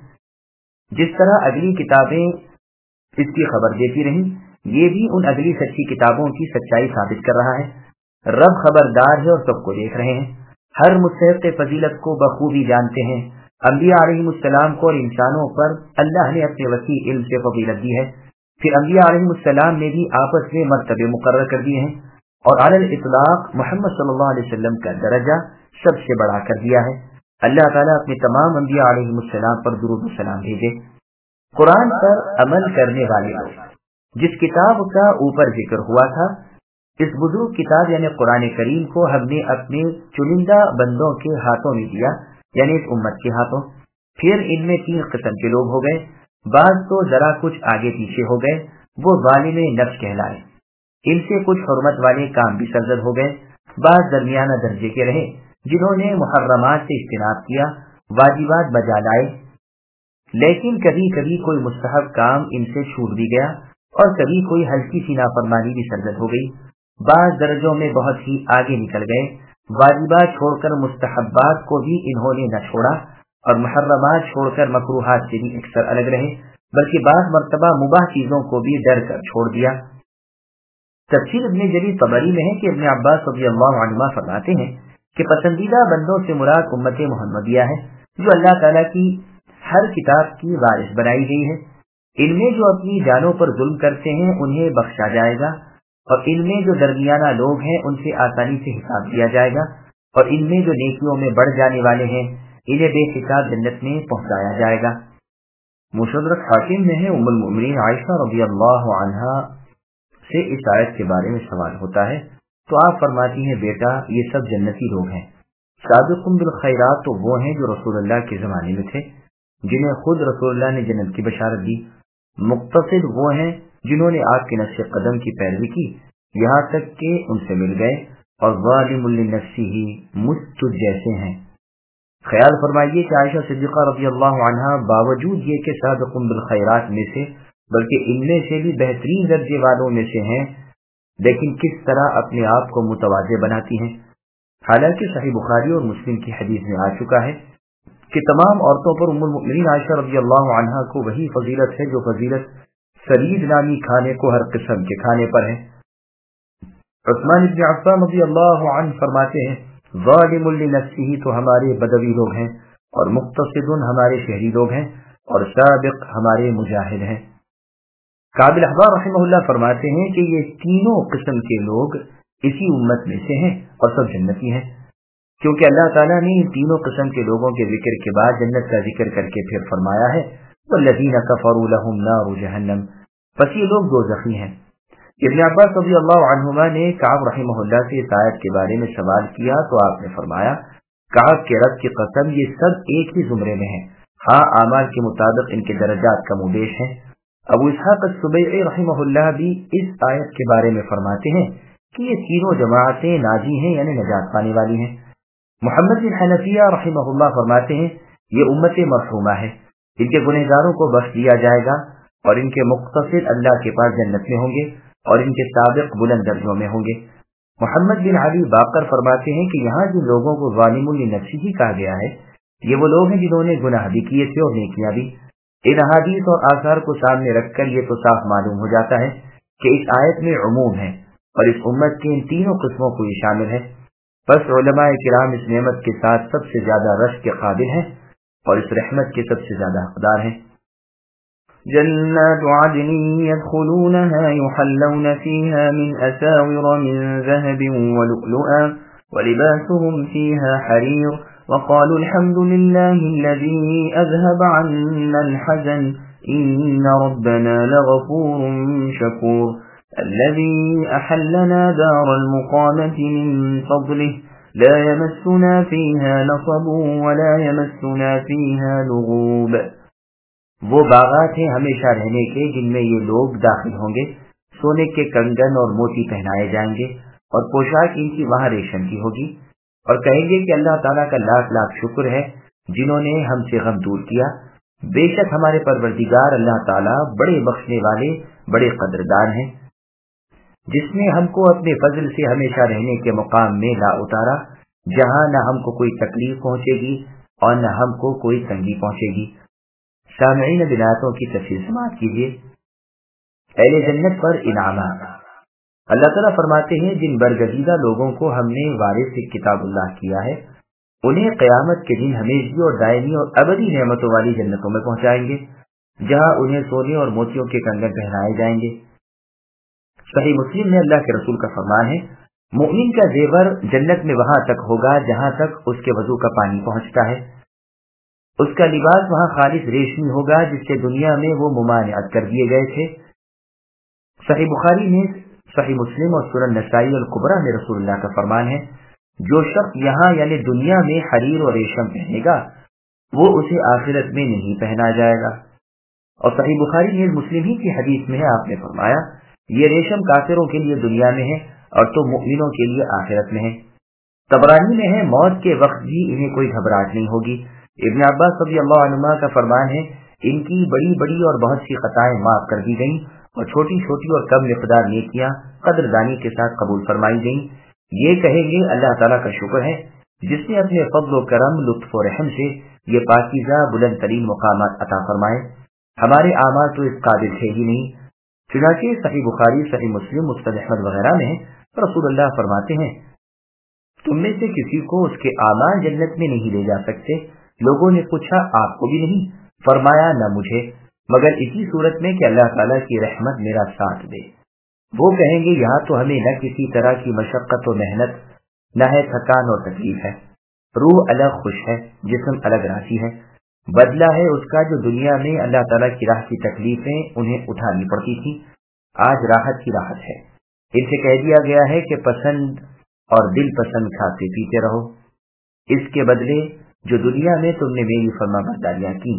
جس طرح اگلی کتابیں اس کی خبر دیتی رہیں، یہ بھی ان اگلی سچی کتابوں کی سچائی ثابت کر رہا ہے۔ رب خبردار ہے اور سب کو دیکھ رہے ہیں، ہر مستحق فضیلت کو بخوبی جانتے ہیں۔ انبیاء علیہ السلام کو اور انسانوں پر اللہ نے اپنے وسیع علم سے فضیلت دی ہے۔ پھر انبیاء علیہ السلام نے بھی آپس میں مرتبے مقرر کر دیے ہیں اور علی الاطلاق محمد صلی اللہ علیہ وسلم کا درجہ سب سے بڑا کر دیا ہے۔ اللہ تعالیٰ اپنے تمام انبیاء علیہ السلام پر درود و سلام بھیجے۔ قرآن پر عمل کرنے والے لوگ، جس کتاب کا اوپر ذکر ہوا تھا، اس بزرگ کتاب یعنی قرآن کریم کو ہم نے اپنے چنندہ بندوں کے ہاتھوں میں دیا، یعنی اس امت کے ہاتھوں۔ پھر ان میں 3 قسم کے لوگ ہو گئے، بعض تو ذرا کچھ آگے پیچھے ہو گئے، وہ ظالم نفس کہلائے، ان سے کچھ حرمت والے کام بھی سرزد ہو گئے، بعض درمیانہ درجے کے رہے جنہوں نے محرمات سے اجتناب کیا، واجبات بجا لائے، لیکن کبھی کبھی کوئی مستحب کام ان سے چھوٹ بھی گیا اور کبھی کوئی ہلکی سی نافرمانی بھی سرزد ہو گئی۔ بعض درجوں میں بہت ہی آگے نکل گئے، واجبات چھوڑ کر مستحبات کو بھی انہوں نے نہ چھوڑا اور محرمات چھوڑ کر مکروہات سے بھی اکثر الگ رہے، بلکہ بعض مرتبہ مباح چیزوں کو بھی ڈر کر چھوڑ دیا۔ تفسیر ابن جریر طبری میں ہے کہ ابن عباس رضی اللہ عنہما فرماتے ہیں کہ پسندیدہ بندوں سے مراد امت محمدیہ ہے جو اللہ تعالیٰ کی ہر کتاب کی وارث بنائی گئی ہے۔ ان میں جو اپنی جانوں پر ظلم کرتے ہیں انہیں بخشا جائے گا اور ان میں جو درمیانہ لوگ ہیں ان سے آسانی سے حساب دیا جائے گا اور ان میں جو نیکیوں میں بڑھ جانے والے ہیں انہیں بے حساب جنت میں پہنچایا جائے گا۔ مستدرک حاکم میں ہے ام المؤمنین عائشہ رضی اللہ عنہا سے اس آیت کے بارے میں سوال ہوتا ہے تو آپ فرماتی ہیں بیٹا یہ سب جنتی لوگ ہیں۔ سابقون بالخیرات تو وہ ہیں جو رسول اللہ کے زمانے میں تھے جنہیں خود رسول اللہ نے جنت کی بشارت دی۔ مقتصد وہ ہیں جنہوں نے آپ کے نقش قدم کی پیروی کی یہاں تک کہ ان سے مل گئے، اور ظالم لنفسہ مجھ جیسے ہیں۔ خیال فرمائیے کہ عائشہ صدیقہ رضی اللہ عنہا باوجود یہ کہ سابقون بالخیرات میں سے بلکہ ان میں سے بھی بہترین درجے والوں میں سے ہیں، لیکن کس طرح اپنے آپ کو متواضع بناتی ہیں، حالانکہ صحیح بخاری اور مسلم کی حدیث میں آ چکا ہے کہ تمام عورتوں پر ام المؤمنین عائشہ رضی اللہ عنہا کو وہی فضیلت ہے جو فضیلت سرید نامی کھانے کو ہر قسم کے کھانے پر ہے۔ عثمان بن عفان رضی اللہ عنہ فرماتے ہیں ظالم لنفسہ تو ہمارے بدوی لوگ ہیں اور مقتصد ہمارے شہری لوگ ہیں اور سابق ہمارے مجاہد ہیں۔ کعب الاحبار رحمہ اللہ فرماتے ہیں کہ یہ تینوں قسم کے لوگ اسی امت میں سے ہیں اور سب جنتی ہیں۔ کیونکہ اللہ تعالیٰ نے ان تینوں قسم کے لوگوں کے ذکر کے بعد جنت کا ذکر کر کے پھر فرمایا ہے والذین کفروا لهم نار جہنم، پس یہ لوگ دوزخی ہیں۔ ابن عباس رضی اللہ عنہما نے کعب رحمہ اللہ سے اس آیت کے بارے میں سوال کیا تو آپ نے فرمایا کعب کے رب کی قسم یہ سب ایک ہی زمرے میں ہیں، ہاں اعمال کے مطابق ان کے درجات کم و بیش ہیں۔ ابو اسحاق السبیعی رحمہ اللہ بھی اس آیت کے بارے میں فرماتے ہیں کہ یہ تینوں جماعتیں ناجی ہیں، یعنی نجات پانے والی ہیں۔ محمد بن حنفیہ رحمہ اللہ فرماتے ہیں یہ امت مرحومہ ہے، ان کے گنہگاروں کو بخش دیا جائے گا اور ان کے مقتصد اللہ کے پاس جنت میں ہوں گے اور ان کے سابق بلند درجوں میں ہوں گے۔ محمد بن علی باقر فرماتے ہیں کہ یہاں جن لوگوں کو ظالم لنفسہ ہی کہا گیا ہے یہ وہ لوگ ہیں جنہوں نے گناہ بھی کیے تھے اور نیکیاں بھی۔ ان احادیث اور آثار کو سامنے رکھ کر یہ تو صاف معلوم ہو جاتا ہے کہ اس آیت میں عموم ہے اور اس امت کے ان تینوں قسموں کو یہ شامل ہے۔ بس علماء کرام اس نعمت کے ساتھ سب سے زیادہ رشک کے قابل ہیں اور اس رحمت کے سب سے زیادہ حقدار ہیں۔ جنات عدن يدخلونها يحلون فيها من أساور من ذهب ولؤلؤا ولباسهم فيها حرير وقالوا الحمد لله الذي أذهب عنا الحزن إن ربنا لغفور شكور الذي أحلنا دار المقامة من فضله لا يمسنا فيها نصب ولا يمسنا فيها لغوب۔ وہ باغات ہیں ہمیشہ رہنے کے جن میں یہ لوگ داخل ہوں گے، سونے کے کنگن اور موتی پہنائے جائیں گے اور پوشاک ان کی وہاں ریشم کی ہوگی، اور کہیں گے کہ اللہ تعالیٰ کا لاکھ لاکھ شکر ہے جنہوں نے ہم سے غم دور کیا۔ بے شک ہمارے پروردگار اللہ تعالیٰ بڑے بخشنے والے بڑے قدردان ہیں، جس نے ہم کو اپنے فضل سے ہمیشہ رہنے کے مقام میں لا اتارا جہاں نہ ہم کو کوئی تکلیف پہنچے گی اور نہ ہم کو کوئی تنگی پہنچے گی۔ سامعین بناتوں کی تفصیل سماعت کیجیے۔ اہل جنت پر انعامات۔ اللہ تعالیٰ فرماتے ہیں جن برگزیدہ لوگوں کو ہم نے وارث کتاب اللہ کیا ہے انہیں قیامت کے دن ہمیشگی اور دائمی اور ابدی نعمتوں والی جنتوں میں پہنچائیں گے جہاں انہیں سونے اور موتیوں کے کنگن پہنائے جائیں گے۔ صحیح مسلم میں اللہ کے رسول کا فرمان ہے مومن کا زیور جنت میں وہاں تک ہوگا جہاں تک اس کے وضو کا پانی پہنچتا ہے، اس کا لباس وہاں خالص ریشمی ہوگا جس سے دنیا میں وہ ممانعت کر دیے گئے تھے۔ صحیح بخاری میں، صحیح مسلم اور سنن نسائی الکبریٰ میں رسول اللہ کا فرمان ہے جو شخص یہاں یعنی دنیا میں حریر اور ریشم پہنے گا وہ اسے آخرت میں نہیں پہنا جائے گا۔ اور صحیح بخاری میں مسلم ہی کی حدیث میں آپ نے فرمایا یہ ریشم کافروں کے لیے دنیا میں ہے اور تو مؤمنوں کے لیے آخرت میں ہے۔ طبرانی میں ہے موت کے وقت بھی انہیں کوئی گھبراہٹ نہیں ہوگی۔ ابن عباس رضی اللہ عنہما کا فرمان ہے ان کی بڑی بڑی اور بہت سی خطائیں معاف کر دی گئیں اور چھوٹی چھوٹی اور کم مقدار نیکیاں قدردانی کے ساتھ قبول فرمائی گئیں۔ یہ کہیں گے اللہ تعالیٰ کا شکر ہے جس نے اپنے فضل و کرم لطف و رحم سے یہ پاکیزہ بلند ترین مقامات عطا فرمائے، ہمارے اعمال تو اس قابل تھے ہی نہیں۔ چنانچہ صحیح بخاری، صحیح مسلم، مسند احمد وغیرہ میں رسول اللہ فرماتے ہیں تم میں سے کسی کو اس کے اعمال جنت میں نہیں لے جا سکتے۔ لوگوں نے پوچھا آپ کو بھی نہیں؟ فرمایا نہ مجھے، مگر اسی صورت میں کہ اللہ تعالیٰ کی رحمت میرا ساتھ دے۔ وہ کہیں گے یہاں تو ہمیں نہ کسی طرح کی مشقت و محنت، نہ ہے تھکان اور تکلیف ہے، روح الگ خوش ہے، جسم الگ راضی ہے۔ بدلہ ہے اس کا جو دنیا میں اللہ تعالیٰ کی راہ کی تکلیفیں انہیں اٹھانی پڑتی تھی، آج راحت کی راحت ہے۔ ان سے کہہ دیا گیا ہے کہ پسند اور دل پسند کھاتے پیتے رہو، اس کے بدلے جو دنیا میں تم نے میری فرما برداریاں کی۔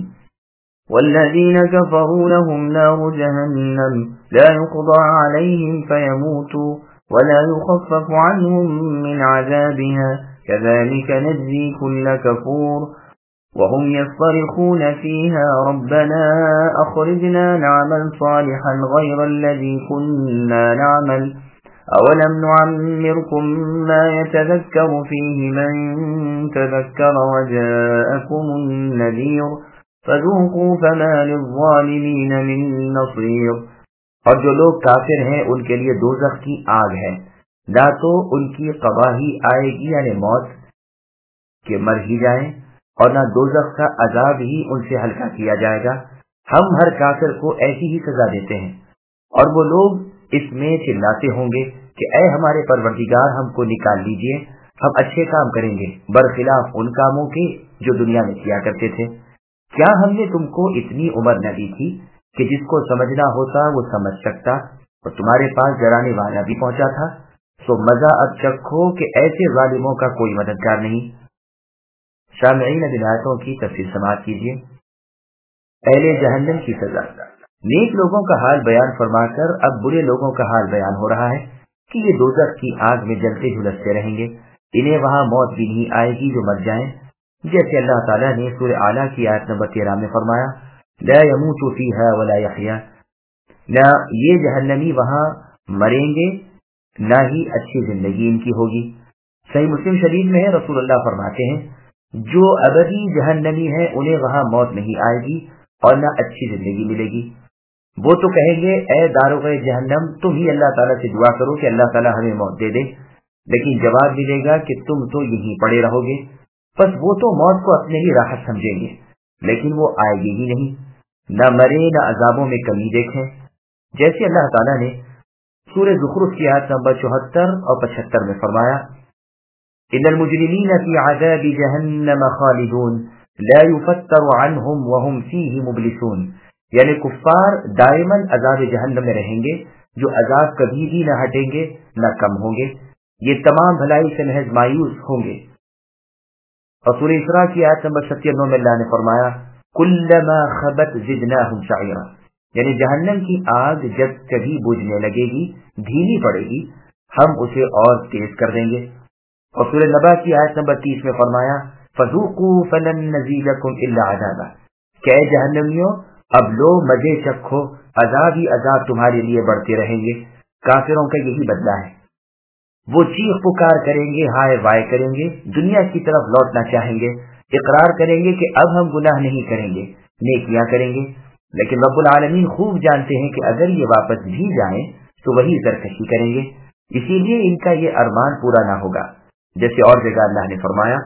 والذین کفروا لهم نار جہنم لا يقضى عليهم فيموتوا ولا يخفف عنهم من عذابها كذلك نجزي كل كفور وهم يصطرخون فيها ربنا أخرجنا نعمل صالحا غير الذي كنا نعمل أولم نعمركم ما يتذكر فيه من تذكر وجاءكم النذير فذوقوا فما للظالمين من نصير۔ اور جو لوگ کافر ہیں ان کے لیے دوزخ کی آگ ہے، نہ تو ان کی قضا ہی آئے گی یعنی موت کہ مر ہی جائیں، اور نہ دوزخ کا عذاب ہی ان سے ہلکا کیا جائے گا۔ ہم ہر کافر کو ایسی ہی سزا دیتے ہیں، اور وہ لوگ اس میں چلاتے ہوں گے کہ اے ہمارے پروردگار ہم کو نکال لیجئے، ہم اچھے کام کریں گے برخلاف ان کاموں کے جو دنیا میں کیا کرتے تھے۔ کیا ہم نے تم کو اتنی عمر نہ دی تھی کہ جس کو سمجھنا ہوتا وہ سمجھ سکتا، اور تمہارے پاس ڈرانے والا بھی پہنچا تھا؟ سو مزہ اب چکھو کہ ایسے ظالموں کا کوئی مددگار نہیں۔ سامعین اب آیتوں کی تفصیل سماعت کیجیے۔ اہل جہنم کی سزا۔ نیک لوگوں کا حال بیان فرما کر اب برے لوگوں کا حال بیان ہو رہا ہے کہ یہ دوزخ کی آگ میں جلتے جھلستے رہیں گے، انہیں وہاں موت بھی نہیں آئے گی جو مر جائیں، جیسے اللہ تعالیٰ نے سورہ اعلیٰ کی آیت نمبر 13 میں فرمایا، لا يموت فيها ولا يحيا، نہ یہ جہنمی وہاں مریں گے نہ ہی اچھی زندگی ان کی ہوگی۔ صحیح مسلم شریف میں ہے، رسول اللہ فرماتے ہیں جو ابدی جہنمی ہے انہیں وہاں موت نہیں آئے گی اور نہ اچھی زندگی ملے گی۔ وہ تو کہیں گے اے داروغ جہنم تم ہی اللہ تعالیٰ سے دعا کرو کہ اللہ تعالیٰ ہمیں موت دے دے، لیکن جواب ملے گا کہ تم تو یہیں پڑے رہو گے۔ بس وہ تو موت کو اپنے ہی راحت سمجھیں گے، لیکن وہ آئے گی ہی نہیں، نہ مرے نہ عذابوں میں کمی دیکھیں، جیسے اللہ تعالیٰ نے سورہ زخرف کی آیت نمبر 74 اور 75 میں فرمایا، ان المجرمین فی عذاب جہنم خالدون لا یفتر عنہم وہم فیہ مبلسون، یعنی کفار دائماً عذاب جہنم میں رہیں گے، جو عذاب کبھی بھی نہ ہٹیں گے نہ کم ہوں گے، یہ تمام بھلائی سے محض مایوس ہوں گے۔ اور سورہ اسراء کی آیت نمبر 97 میں اللہ نے فرمایا، کلما خبت زدناہم سعیرا، یعنی جہنم کی آگ جب کبھی بجھنے لگے گی، دھیمی پڑے گی، ہم اسے اور تیز کر دیں گے۔ اور سورہ نبا کی آیت نمبر 30 میں فرمایا، فذوقوا فلن نزیدکم الا عذابا، کہ اے جہنمیوں اب لو مزے چکھو، عذاب ہی عذاب تمہارے لیے بڑھتے رہیں گے۔ کافروں کا یہی بدلہ ہے، وہ چیخ پکار کریں گے، ہائے وائے کریں گے، دنیا کی طرف لوٹنا چاہیں گے، اقرار کریں گے کہ اب ہم گناہ نہیں کریں گے، نیکیاں کریں گے، لیکن رب العالمین خوب جانتے ہیں کہ اگر یہ واپس بھی جائیں تو وہی سرکشی کریں گے، اسی لیے ان کا یہ ارمان پورا نہ ہوگا۔ جیسے اور جگہ اللہ نے فرمایا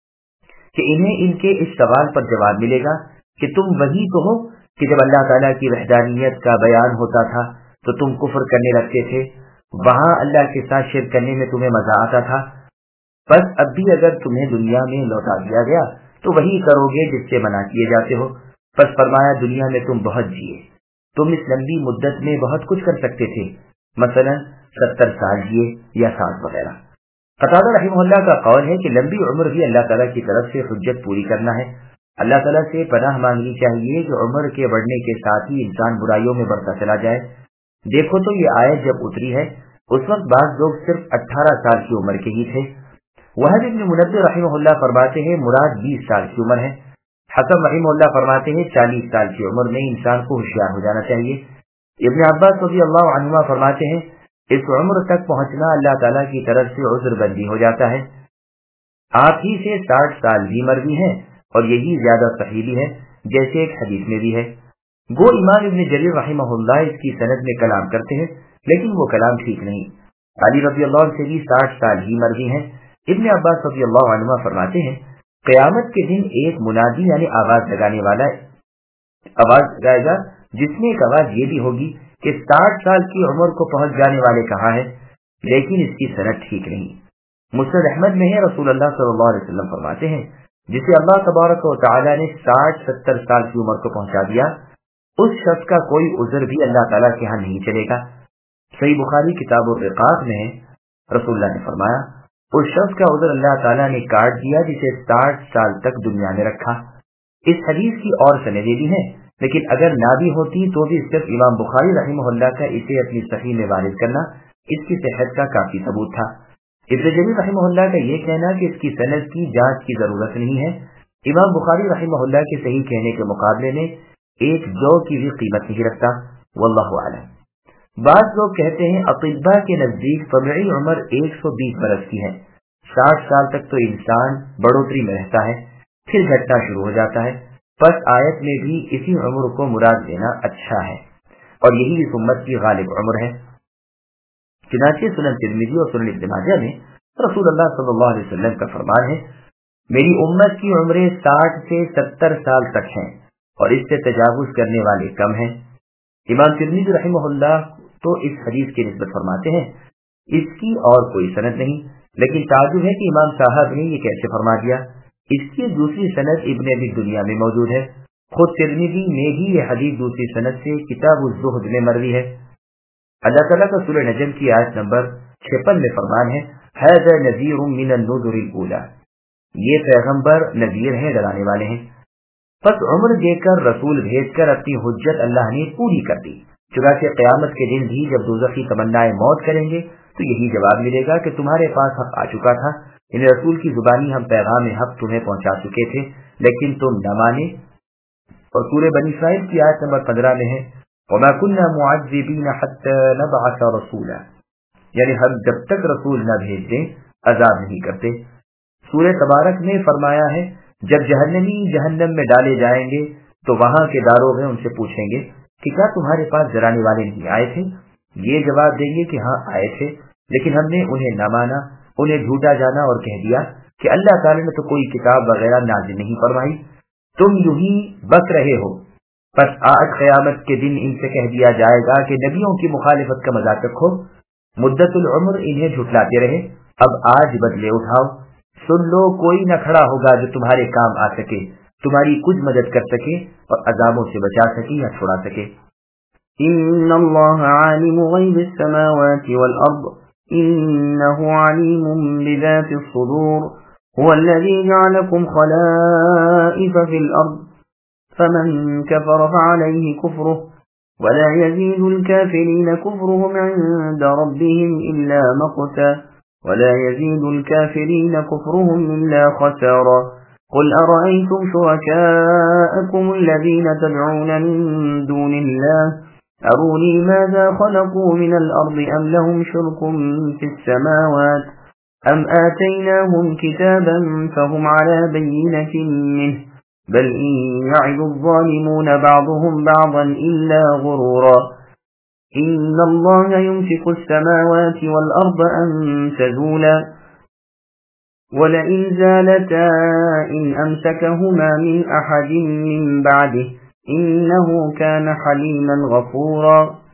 کہ انہیں ان کے اس سوال پر جواب ملے گا کہ تم وہی تو ہو کہ جب اللہ تعالیٰ کی وحدانیت کا بیان ہوتا تھا تو تم کفر کرنے لگتے تھے، وہاں اللہ کے ساتھ شرک کرنے میں تمہیں مزہ آتا تھا، بس اب بھی اگر تمہیں دنیا میں لوٹا دیا گیا تو وہی کرو گے جس سے منع کیے جاتے ہو۔ بس فرمایا دنیا میں تم بہت جیے، تم اس لمبی مدت میں بہت کچھ کر سکتے تھے، مثلا 70 سال جیے یا 60 وغیرہ۔ قتادہ رحمہ اللہ کا قول ہے کہ لمبی عمر بھی اللہ تعالیٰ کی طرف سے حجت پوری کرنا ہے۔ اللہ تعالیٰ سے پناہ مانگنی چاہیے کہ عمر کے بڑھنے کے ساتھ ہی انسان برائیوں میں بڑھتا چلا جائے۔ دیکھو تو یہ آیت جب اتری ہے اس وقت بعض لوگ صرف 18 سال کی عمر کے ہی تھے۔ وہب ابن منبہ رحمہ اللہ فرماتے ہیں مراد 20 سال کی عمر ہے۔ حکم رحمہ اللہ فرماتے ہیں 40 سال کی عمر میں انسان کو ہوشیار ہو جانا چاہیے۔ ابن عباس رضی اللہ عنہما فرماتے ہیں اس عمر تک پہنچنا اللہ تعالیٰ کی طرف سے عذر بندی ہو جاتا ہے۔ آپ ہی سے 60 سال بھی مروی ہیں اور یہی زیادہ صحیح بھی ہے، جیسے ایک حدیث میں بھی ہے۔ گو امام ابن جریر رحمہ اللہ اس کی سند میں کلام کرتے ہیں، لیکن وہ کلام ٹھیک نہیں۔ علی رضی اللہ عنہ سے بھی 60 سال ہی مروی ہیں۔ ابن عباس رضی اللہ عنہ فرماتے ہیں قیامت کے دن ایک منادی یعنی آواز لگانے والا آواز لگائے گا جس میں ایک آواز یہ بھی ہوگی کہ 60 سال کی عمر کو پہنچ جانے والے کہاں ہیں، لیکن اس کی سند ٹھیک نہیں۔ مسند احمد میں ہے، رسول اللہ صلی اللہ علیہ وسلم فرماتے ہیں جسے اللہ تبارک و تعالی نے 60-70 سال کی عمر کو پہنچا دیا، اس شخص کا کوئی عذر بھی اللہ تعالیٰ کے ہاں نہیں چلے گا۔ صحیح بخاری کتاب الرقاق میں رسول اللہ نے فرمایا اس شخص کا عذر اللہ تعالیٰ نے کاٹ دیا جسے 60 سال تک دنیا میں رکھا۔ اس حدیث کی اور سندیں بھی ہیں، لیکن اگر نہ بھی ہوتی تو بھی صرف امام بخاری رحمہ اللہ کا اسے اپنی صحیح میں وارد کرنا اس کی صحت کا کافی ثبوت تھا۔ ابن جریر رحمہ اللہ کا یہ کہنا کہ اس کی سند کی جانچ کی ضرورت نہیں ہے، امام بخاری رحمہ اللہ کے صحیح کہنے کے مقابلے میں ایک جو کی بھی قیمت نہیں رکھتا، واللہ اعلم۔ بعض لوگ کہتے ہیں اطباء کے نزدیک طبعی عمر 120 برس کی ہے، 60 سال تک تو انسان بڑھوتری میں رہتا ہے، پھر گھٹنا شروع ہو جاتا ہے، بس آیت میں بھی اسی عمر کو مراد دینا اچھا ہے، اور یہی اس امت کی غالب عمر ہے۔ چنانچہ سنن ترمذی اور سنن ابن ماجہ میں رسول اللہ صلی اللہ علیہ وسلم کا فرمان ہے میری امت کی عمریں 60 سے 70 سال تک ہیں اور اس سے تجاوز کرنے والے کم ہیں۔ امام ترمذی رحمہ اللہ تو اس حدیث کی نسبت فرماتے ہیں اس کی اور کوئی سند نہیں، لیکن تعجب ہے کہ امام صاحب نے یہ کیسے فرما دیا۔ اس کی دوسری سند ابن ابی دنیا میں موجود ہے، خود ترمذی میں بھی یہ حدیث دوسری سند سے کتاب الزہد میں مروی ہے۔ اللہ تعالیٰ کا سورہ نجم کی آیت نمبر 56 میں فرمان ہے، ھذا نذیر من النذر الاولی، یہ پیغمبر نذیر ہیں، ڈرانے والے ہیں۔ پس عمر دے کر رسول بھیج کر اپنی حجت اللہ نے پوری کر دی، چنانچہ قیامت کے دن بھی جب دوزخی تمنائے موت کریں گے تو یہی جواب ملے گا کہ تمہارے پاس حق آ چکا تھا، ان رسول کی زبانی ہم پیغام حق تمہیں پہنچا چکے تھے لیکن تم نہ مانے۔ اور سورہ بنی اسرائیل کی آیت نمبر 15 میں ہے، وَمَا كُنَّا مُعَذِّبِينَ حَتَّى نَبْعَثَ رَسُولًا، یعنی ہم جب تک رسول نہ بھیج دیں عذاب نہیں کرتے۔ سورہ تبارک میں فرمایا ہے، جب جہنمی جہنم میں ڈالے جائیں گے تو وہاں کے داروغ ان سے پوچھیں گے کہ کیا تمہارے پاس ڈرانے والے نہیں آئے تھے؟ یہ جواب دیں گے کہ ہاں آئے تھے، لیکن ہم نے انہیں نہ مانا، انہیں جھوٹا جانا اور کہہ دیا کہ اللہ تعالی نے تو کوئی کتاب وغیرہ نازل نہیں فرمائی، تم یوں ہی بک رہے ہو۔ پس آج قیامت کے دن ان سے کہہ دیا جائے گا کہ نبیوں کی مخالفت کا مذاق رکھو، مدت العمر انہیں جھٹلاتے رہے، اب آج بدلے اٹھاؤ۔ سن لو، کوئی نہ کھڑا ہوگا جو تمہارے کام آ سکے، تمہاری کچھ مدد کر سکے اور عذابوں سے بچا سکے یا چھڑا سکے۔ ان اللہ عالم غیب السماوات والارض انه علیم بذات الصدور هو الذي جعلكم خلائف في الارض فمن كفر فعليه كفره ولا يزيد الكافرين كفرهم عند ربهم إلا مقتا ولا يزيد الكافرين كفرهم إلا خسارا قل أرأيتم شركاءكم الذين تدعون من دون الله أروني ماذا خلقوا من الأرض أم لهم شرك في السماوات أم آتيناهم كتابا فهم على بينة منه بل إن يعد الظالمون بعضهم بعضا إلا غرورا إن الله يمسك السماوات والأرض أن تزولا ولئن زالتا إن أمسكهما من أحد من بعده إنه كان حليما غفورا۔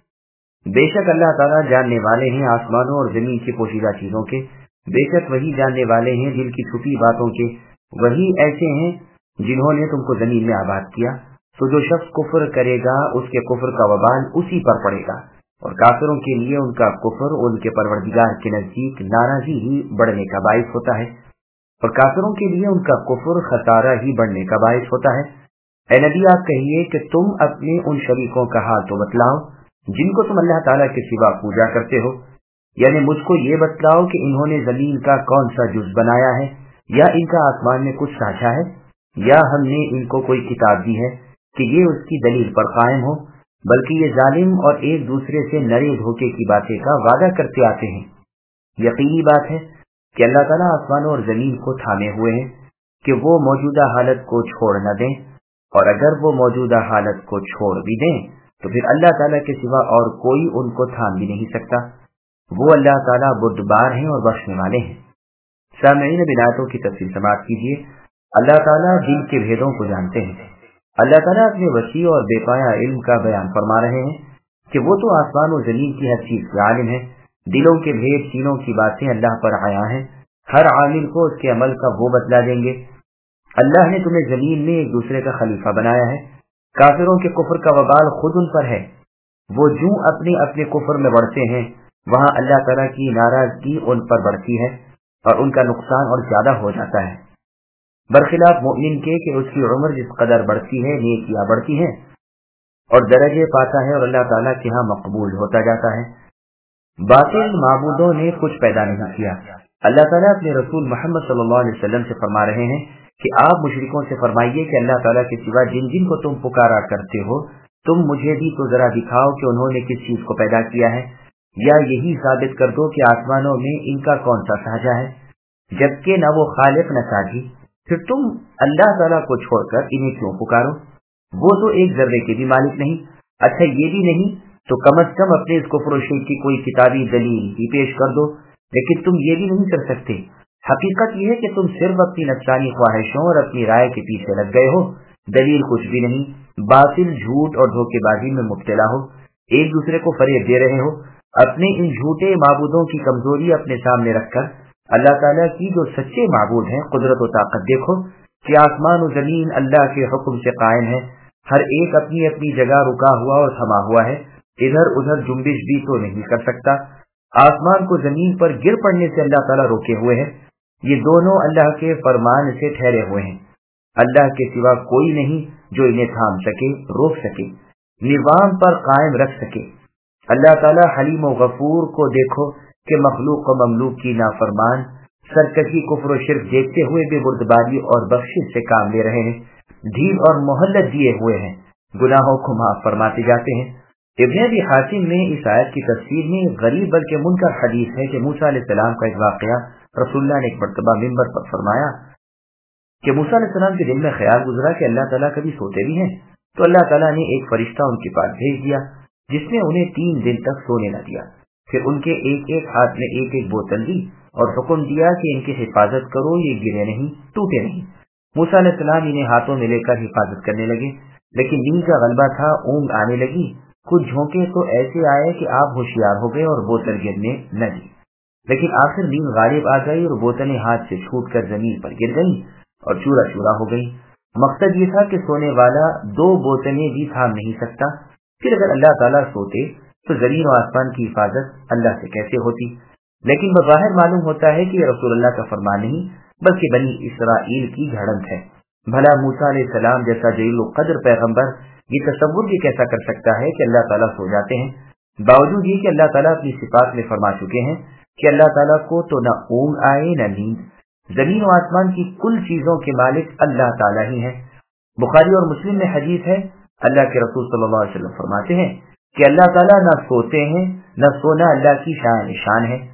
بے شک اللہ تعالیٰ جاننے والے ہیں آسمانوں اور زمین کی پوشیدہ چیزوں کے، بے شک وہی جاننے والے ہیں دل کی چھپی باتوں کے، وہی ایسے ہیں جنہوں نے تم کو زمین میں آباد کیا۔ تو جو شخص کفر کرے گا اس کے کفر کا وبال اسی پر پڑے گا، اور کافروں کے لیے ان کا کفر ان کے پروردگار کے نزدیک ناراضی ہی بڑھنے کا باعث ہوتا ہے، اور کافروں کے لیے ان کا کفر خسارہ ہی بڑھنے کا باعث ہوتا ہے۔ اے نبی آپ کہیے کہ تم اپنے ان شریکوں کا حال تو بتلاؤ جن کو تم اللہ تعالیٰ کے سوا پوجا کرتے ہو، یعنی مجھ کو یہ بتلاؤ کہ انہوں نے زمین کا کون سا جز بنایا ہے، یا ان کا آسمان میں کچھ سانچا ہے، یا ہم نے ان کو کوئی کتاب دی ہے کہ یہ اس کی دلیل پر قائم ہو، بلکہ یہ ظالم اور ایک دوسرے سے نرے دھوکے کی باتیں کا وعدہ کرتے آتے ہیں۔ یقینی بات ہے کہ اللہ تعالیٰ آسمانوں اور زمین کو تھامے ہوئے ہیں کہ وہ موجودہ حالت کو چھوڑ نہ دیں، اور اگر وہ موجودہ حالت کو چھوڑ بھی دیں تو پھر اللہ تعالیٰ کے سوا اور کوئی ان کو تھام بھی نہیں سکتا۔ وہ اللہ تعالیٰ بردبار ہیں اور بخشنے والے ہیں۔ سامعین بناتوں کی تفصیل سماعت کیجیے۔ اللہ تعالیٰ دل کے بھیدوں کو جانتے ہیں۔ اللہ تعالیٰ اپنے وسیع اور بے پایا علم کا بیان فرما رہے ہیں کہ وہ تو آسمان و زمین کی ہر چیز کے عالم ہے، دلوں کے بھید سینوں کی باتیں اللہ پر عیاں ہیں، ہر عامل کو اس کے عمل کا وہ بدلا دیں گے۔ اللہ نے تمہیں زمین میں ایک دوسرے کا خلیفہ بنایا ہے، کافروں کے کفر کا وبال خود ان پر ہے، وہ جو اپنے اپنے کفر میں بڑھتے ہیں وہاں اللہ تعالیٰ کی ناراضگی ان پر بڑھتی ہے اور ان کا نقصان اور زیادہ ہو جاتا ہے، برخلاف مومن کے کہ اس کی عمر جس قدر بڑھتی ہے نیکیاں بڑھتی ہیں اور درجے پاتا ہے اور اللہ تعالیٰ کے ہاں مقبول ہوتا جاتا ہے۔ باطل معبودوں نے کچھ پیدا نہیں کیا۔ اللہ تعالیٰ اپنے رسول محمد صلی اللہ علیہ وسلم سے فرما رہے ہیں کہ آپ مشرکوں سے فرمائیے کہ اللہ تعالیٰ کے سوا جن جن کو تم پکارا کرتے ہو تم مجھے بھی تو ذرا دکھاؤ کہ انہوں نے کس چیز کو پیدا کیا ہے، یا یہی ثابت کر دو کہ آسمانوں میں ان کا کون سا سانچہ ہے، جبکہ نہ وہ خالق نہ ساجی، پھر تم اللہ تعالیٰ کو چھوڑ کر انہیں کیوں پکارو؟ وہ تو ایک ذرے کے بھی مالک نہیں۔ اچھا یہ بھی نہیں تو کم از کم اپنے اس کفر و شرک کی کوئی کتابی دلیل ہی پیش کر دو، لیکن تم یہ بھی نہیں کر سکتے۔ حقیقت یہ ہے کہ تم صرف اپنی نفسانی خواہشوں اور اپنی رائے کے پیچھے لگ گئے ہو، دلیل کچھ بھی نہیں، باطل جھوٹ اور دھوکے بازی میں مبتلا ہو، ایک دوسرے کو فریب دے رہے ہو، اپنے ان جھوٹے معبودوں کی کمزوری اپنے سامنے رکھ کر اللہ تعالیٰ کی جو سچے معبود ہیں قدرت و طاقت دیکھو کہ آسمان و زمین اللہ کے حکم سے قائم ہے، ہر ایک اپنی اپنی جگہ رکا ہوا اور تھما ہوا ہے، ادھر ادھر جنبش بھی تو نہیں کر سکتا۔ آسمان کو زمین پر گر پڑنے سے اللہ تعالیٰ روکے ہوئے ہیں، یہ دونوں اللہ کے فرمان سے ٹھہرے ہوئے ہیں۔ اللہ کے سوا کوئی نہیں جو انہیں تھام سکے، روک سکے، نظام پر قائم رکھ سکے۔ اللہ تعالیٰ حلیم و غفور کو دیکھو کہ مخلوق و مملوک کی نافرمان سرکشی کفر و شرک دیکھتے ہوئے بھی بردباری اور بخشش سے کام لے رہے ہیں، ڈھیل اور مہلت دیے ہوئے ہیں، گناہوں کو معاف فرماتے جاتے ہیں۔ ابن ابی حاتم نے اس آیت کی تفسیر میں غریب بلکہ منکر حدیث ہے کہ موسیٰ علیہ السلام کا ایک واقعہ رسول اللہ نے ایک مرتبہ منبر پر فرمایا کہ موسیٰ علیہ السلام کے دل میں خیال گزرا کہ اللہ تعالیٰ کبھی سوتے بھی ہیں، تو اللہ تعالیٰ نے ایک فرشتہ ان کے پاس بھیج دیا جس نے انہیں 3 دن تک سونے نہ دیا، پھر ان کے ایک ایک ہاتھ میں ایک ایک بوتل دی اور حکم دیا کہ ان کی حفاظت کرو، یہ گرے نہیں، ٹوٹے نہیں۔ موسیٰ علیہ السلام انہیں ہاتھوں میں لے کر حفاظت کرنے لگے، لیکن نیند کا غلبہ تھا، اونگ آنے لگی، کچھ جھونکے تو ایسے آئے کہ آپ ہوشیار ہو گئے اور بوتل گرنے نہ دی، لیکن آخر نیند غالب آ گئی اور بوتلیں ہاتھ سے چھوٹ کر زمین پر گر گئیں اور چورا چورا ہو گئی۔ مقصد یہ تھا کہ سونے والا 2 بوتلیں بھی تھام نہیں سکتا، پھر اگر اللہ تعالیٰ سوتے تو زمین و آسمان کی حفاظت اللہ سے کیسے ہوتی؟ لیکن بظاہر معلوم ہوتا ہے کہ یہ رسول اللہ کا فرمان نہیں بلکہ بنی اسرائیل کی جھڑنت ہے۔ بھلا موسیٰ علیہ السلام جیسا جلیل القدر پیغمبر یہ تصور بھی کیسا کر سکتا ہے کہ اللہ تعالیٰ سو جاتے ہیں، باوجود یہ کہ اللہ تعالیٰ اپنی صفات میں فرما چکے ہیں کہ اللہ تعالیٰ کو تو نہ اونگ آئے نہ نیند۔ زمین و آسمان کی کل چیزوں کے مالک اللہ تعالیٰ ہی ہیں۔ بخاری اور مسلم میں حدیث ہے، اللہ کے رسول صلی اللہ علیہ وسلم فرماتے ہیں کہ اللہ تعالیٰ نہ سوتے ہیں، نہ سونا اللہ کی شان ہے۔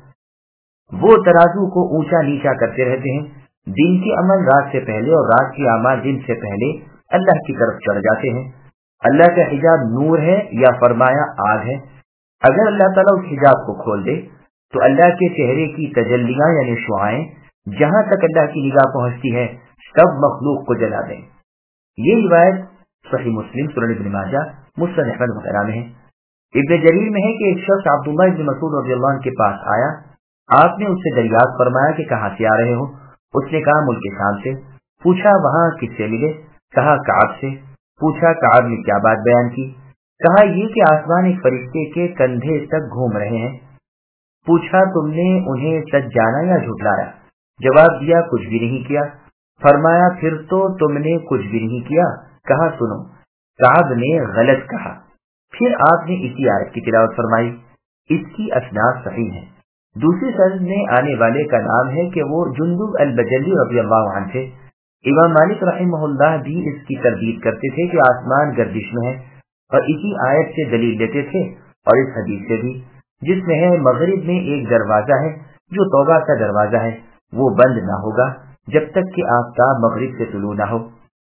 وہ ترازو کو اونچا نیچا کرتے رہتے ہیں، دن کے عمل رات سے پہلے اور رات کے اعمال دن سے پہلے اللہ کی طرف چڑھ جاتے ہیں۔ اللہ کا حجاب نور ہے یا فرمایا آگ ہے؟ اگر اللہ تعالیٰ اس حجاب کو کھول دے تو اللہ کے چہرے کی تجلیاں یعنی شعائیں جہاں تک اللہ کی نگاہ پہنچتی ہے سب مخلوق کو جلا دیں۔ یہ روایت صحیح مسلم، سنن ابن ماجہ، مسند احمد وغیرہ میں ہے۔ ابن جریر میں ہے کہ ایک شخص عبداللہ بن مسعود رضی اللہ عنہ کے پاس آیا، آپ نے اس سے دریافت فرمایا کہ کہاں سے آ رہے ہو؟ اس نے کہا ملک شام سے۔ پوچھا وہاں کس سے ملے؟ کہا کعب سے۔ پوچھا کعب نے کیا بات بیان کی؟ کہا یہ کہ آسمان ایک فرشتے کے کندھے تک گھوم رہے ہیں۔ پوچھا تم نے انہیں سچ جانا یا جھٹلایا؟ جواب دیا کچھ بھی نہیں کیا۔ فرمایا پھر تو تم نے کچھ بھی نہیں کیا۔ کہا سنو، کعب نے غلط کہا۔ پھر آپ نے اسی آیت کی تلاوت فرمائی، اس کی اسناد صحیح ہے۔ دوسری سند میں آنے والے کا نام ہے کہ وہ جندب البجلی رضی اللہ عنہ تھے۔ امام مالک رحمہ اللہ بھی اس کی تردید کرتے تھے کہ آسمان گردش میں ہے، اور اسی آیت سے دلیل دیتے تھے اور اس حدیث سے بھی، جس میں ہے مغرب میں ایک دروازہ ہے جو توبہ کا دروازہ ہے، وہ بند نہ ہوگا جب تک کہ آفتاب مغرب سے طلوع نہ ہو۔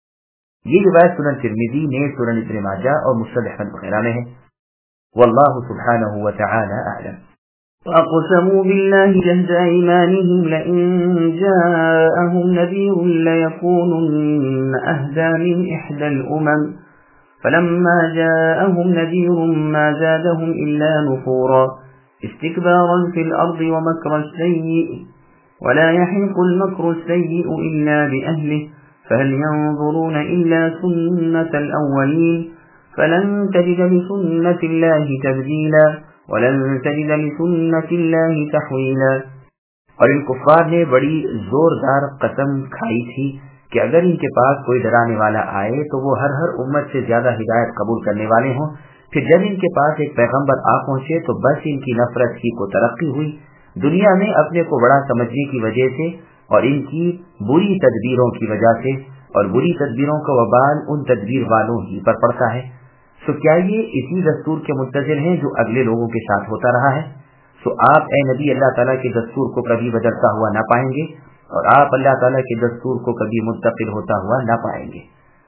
یہ روایت سنن ترمذی میں، سنن ابن ماجہ اور مسند احمد وغیرہ میں ہے۔ واللہ سبحانہ وتعالی اعلم۔ وَأَقْسَمُوا بِاللَّهِ جَهْدَ أَيْمَانِهِمْ لَئِن جَاءَهُمْ نَذِيرٌ لَّيَكُونُنَّ أَهْدَىٰ مِنْ إِحْدَى الْأُمَمِ فَلَمَّا جَاءَهُمْ نَذِيرٌ مَّا زَادَهُمْ إِلَّا نُفُورًا اسْتِكْبَارًا فِي الْأَرْضِ وَمَكْرَ السَّيِّئِ وَلَا يَحِيقُ الْمَكْرُ السَّيِّئُ إِلَّا بِأَهْلِهِ فَهَلْ يَنظُرُونَ إِلَّا سُنَّةَ الْأَوَّلِينَ فَلَن تَجِدَ لِسُنَّةِ اللَّهِ تَبْدِيلًا وَلَن تَجِدَ لِسُنَّةِ اللَّهِ تَحْوِيلًا۔ اور ان کفار نے بڑی زوردار قسم کھائی تھی کہ اگر ان کے پاس کوئی ڈرانے والا آئے تو وہ ہر امت سے زیادہ ہدایت قبول کرنے والے ہوں، پھر جب ان کے پاس ایک پیغمبر آ پہنچے تو بس ان کی نفرت ہی کو ترقی ہوئی، دنیا میں اپنے کو بڑا سمجھنے کی وجہ سے اور ان کی بری تدبیروں کی وجہ سے، اور بری تدبیروں کا وبال ان تدبیر والوں ہی پر پڑتا ہے۔ سو کیا یہ اسی دستور کے منتظر ہیں جو اگلے لوگوں کے ساتھ ہوتا رہا ہے؟ سو آپ اے نبی اللہ تعالیٰ کے دستور کو کبھی بدلتا ہوا نہ پائیں گے، اور آپ اللہ تعالیٰ کے دستور کو کبھی منتقل ہوتا ہوا نہ پائیں گے۔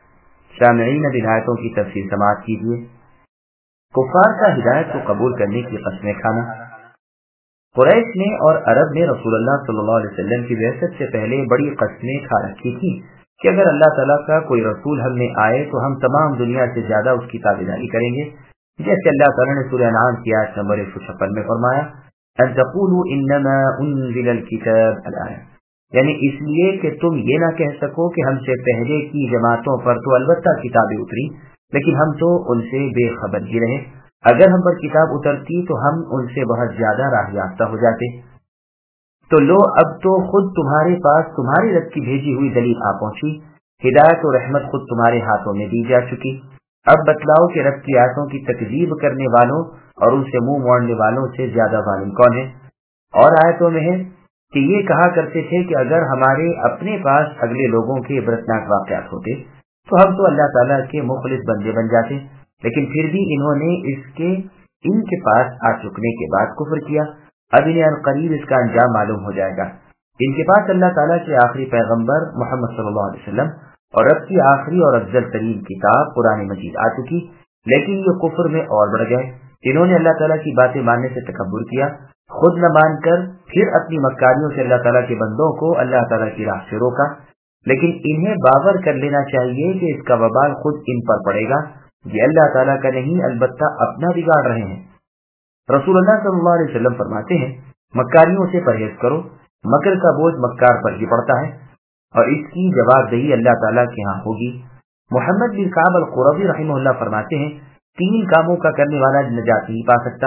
سامعین اب آیتوں کی تفسیر سماعت کیجیے۔ کفار کا ہدایت کو قبول کرنے کی قسمیں کھانا۔ قریش نے اور عرب نے رسول اللہ صلی اللہ علیہ وسلم کی بعثت سے پہلے بڑی قسمیں کھا رکھی تھی کہ اگر اللہ تعالیٰ کا کوئی رسول ہم میں آئے تو ہم تمام دنیا سے زیادہ اس کی تابعداری کریں گے، جیسے اللہ تعالیٰ نے سورہ انعام کی آیت نمبر 156 میں فرمایا، ان تقولوا انما انزل الكتاب الآیہ، یعنی اس لیے کہ تم یہ نہ کہہ سکو کہ ہم سے پہلے کی جماعتوں پر تو البتہ کتابیں اتری لیکن ہم تو ان سے بے خبر ہی رہے، اگر ہم پر کتاب اترتی تو ہم ان سے بہت زیادہ راہ یافتہ ہو جاتے۔ تو لو اب تو خود تمہارے پاس تمہاری رب کی بھیجی ہوئی دلیل آ پہنچی، ہدایت و رحمت خود تمہارے ہاتھوں میں دی جا چکی، اب بتلاؤ کہ رب کی آیتوں کی تکذیب کرنے والوں اور ان سے منہ موڑنے والوں سے زیادہ ظالم کون ہے؟ اور آیتوں میں ہے کہ یہ کہا کرتے تھے کہ اگر ہمارے اپنے پاس اگلے لوگوں کے عبرتناک واقعات ہوتے تو ہم تو اللہ تعالیٰ کے مخلص بندے بن جاتے، لیکن پھر بھی انہوں نے ان کے پاس آ چکنے کے بعد کفر کیا، اب انہیں عنقریب اس کا انجام معلوم ہو جائے گا۔ ان کے پاس اللہ تعالیٰ کے آخری پیغمبر محمد صلی اللہ علیہ وسلم اور رب کی آخری اور افضل ترین کتاب قرآن مجید آ چکی، لیکن یہ کفر میں اور بڑھ گئے، انہوں نے اللہ تعالیٰ کی باتیں ماننے سے تکبر کیا، خود نہ مان کر پھر اپنی مکاریوں سے اللہ تعالیٰ کے بندوں کو اللہ تعالیٰ کی راہ سے روکا، لیکن انہیں باور کر لینا چاہیے کہ اس کا وبال خود ان پر پڑے گا، یہ اللہ تعالیٰ کا نہیں البتہ اپنا بگاڑ رہے ہیں۔ رسول اللہ صلی اللہ علیہ وسلم فرماتے ہیں مکاریوں سے پرہیز کرو، مکر کا بوجھ مکار پر ہی پڑتا ہے اور اس کی جواب دہی اللہ تعالیٰ کے ہاں ہوگی۔ محمد بن کعب القرظی رحمہ اللہ فرماتے ہیں 3 کاموں کا کرنے والا نجات نہیں پا سکتا،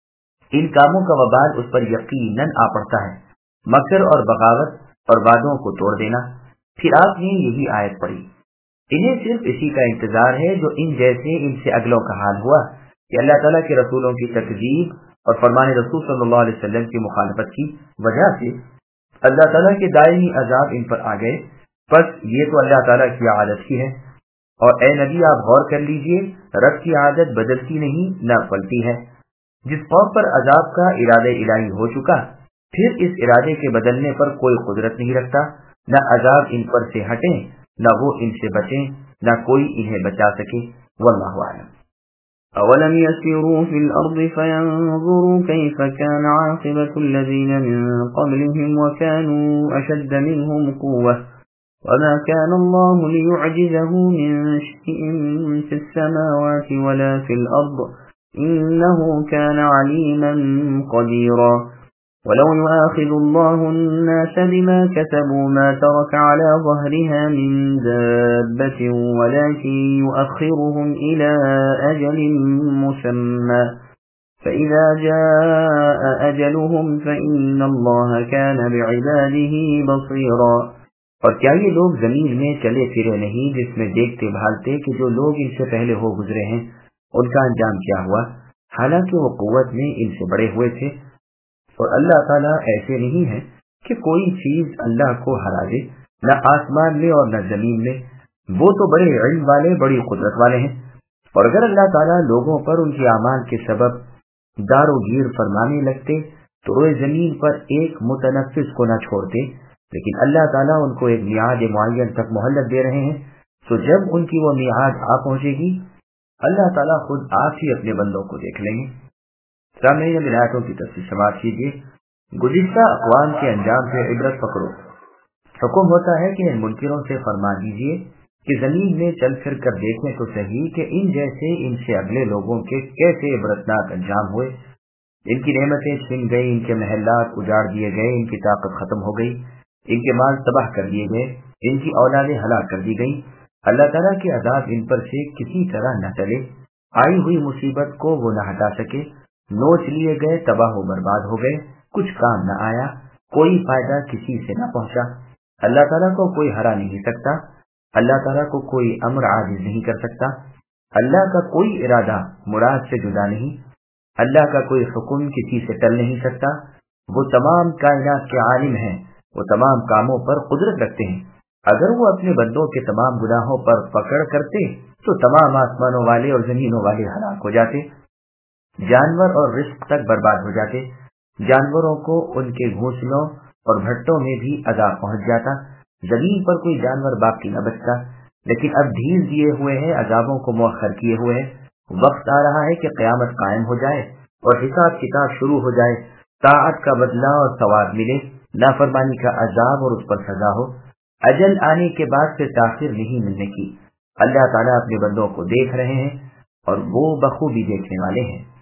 ان کاموں کا وبال اس پر یقیناً آ پڑتا ہے، مکر اور بغاوت اور وعدوں کو توڑ دینا۔ پھر آپ نے یہی آیت پڑھی، انہیں صرف اسی کا انتظار ہے جو ان جیسے ان سے اگلوں کا حال ہوا کہ اللہ تعالیٰ کے رسولوں کی تکذیب اور فرمان رسول صلی اللہ علیہ وسلم کی مخالفت کی وجہ سے اللہ تعالیٰ کے دائمی عذاب ان پر آ گئے، بس یہ تو اللہ تعالیٰ کی عادت ہی ہے، اور اے نبی آپ غور کر لیجئے رب کی عادت بدلتی نہیں نہ پلتی ہے، جس قوم پر عذاب کا ارادہ الہی ہو چکا پھر اس ارادے کے بدلنے پر کوئی قدرت نہیں رکھتا، نہ عذاب ان پر سے ہٹیں نہ وہ ان سے بچیں، نہ کوئی انہیں بچا سکے۔ واللہ اعلم۔ أولم يسيروا في الأرض فينظروا كيف كان عاقبة الذين من قبلهم وكانوا أشد منهم قوة وما كان الله ليعجزه من شيء في السماوات ولا في الأرض إنه كان عليما قديرا ولو يؤاخذ الله الناس بما كسبوا ما ترك على ظهرها من دابة ولكن يؤخرهم إلى أجل مسمى فإذا جاء أجلهم فإن الله كان بعباده بصيرا۔ اور کیا یہ لوگ زمین میں چلے پھرے نہیں جس میں دیکھتے بھالتے کہ جو لوگ ان سے پہلے ہو گزرے ہیں ان کا انجام کیا ہوا، حالانکہ وہ قوت میں ان سے بڑے ہوئے تھے۔ اور اللہ تعالیٰ ایسے نہیں ہے کہ کوئی چیز اللہ کو ہرا دے، نہ آسمان میں اور نہ زمین میں، وہ تو بڑے علم والے بڑی قدرت والے ہیں۔ اور اگر اللہ تعالیٰ لوگوں پر ان کے اعمال کے سبب دار و گیر فرمانے لگتے تو روئے زمین پر ایک متنفس کو نہ چھوڑتے، لیکن اللہ تعالیٰ ان کو ایک میعاد معین تک مہلت دے رہے ہیں، تو جب ان کی وہ میعاد آ پہنچے گی اللہ تعالیٰ خود آپ ہی اپنے بندوں کو دیکھ لیں گے۔ سامنے اب آیتوں کی تفصیل سماعت کیجیے۔ گزشتہ اقوام کے انجام سے عبرت پکڑو، حکم ہوتا ہے کہ ان منکروں سے فرما دیجیے کہ زمین میں چل پھر کر دیکھیں تو صحیح کہ ان جیسے ان سے اگلے لوگوں کے کیسے عبرتناک انجام ہوئے، ان کی نعمتیں چھن گئی، ان کے محلات اجاڑ دیے گئے، ان کی طاقت ختم ہو گئی، ان کے مال تباہ کر دیے گئے، ان کی اولادیں ہلاک کر دی گئیں۔ اللہ تعالیٰ کے عذاب ان پر سے کسی طرح نہ ٹلے، آئی ہوئی مصیبت کو وہ نہ ہٹا سکے، نوچ لیے گئے، تباہ و برباد ہو گئے، کچھ کام نہ آیا، کوئی فائدہ کسی سے نہ پہنچا۔ اللہ تعالیٰ کو کوئی ہرا نہیں سکتا، اللہ تعالیٰ کو کوئی امر عاجز نہیں کر سکتا، اللہ کا کوئی ارادہ مراد سے جدا نہیں، اللہ کا کوئی حکم کسی سے ٹل نہیں سکتا، وہ تمام کائنات کے عالم ہیں، وہ تمام کاموں پر قدرت رکھتے ہیں۔ اگر وہ اپنے بندوں کے تمام گناہوں پر پکڑ کرتے تو تمام آسمانوں والے اور زمینوں والے ہلاک ہو جاتے، جانور اور رزق تک برباد ہو جاتے، جانوروں کو ان کے گھونسلوں اور بھٹوں میں بھی عذاب پہنچ جاتا، زمین پر کوئی جانور باقی نہ بچتا۔ لیکن اب ڈھیل دیے ہوئے ہیں، عذابوں کو مؤخر کیے ہوئے ہیں، وقت آ رہا ہے کہ قیامت قائم ہو جائے اور حساب کتاب شروع ہو جائے، طاعت کا بدلہ اور ثواب ملے، نافرمانی کا عذاب اور اس پر سزا ہو۔ اجل آنے کے بعد پھر تاخیر نہیں ملنے کی۔ اللہ تعالیٰ اپنے بندوں کو دیکھ رہے ہیں اور وہ بخوبی دیکھنے والے ہیں۔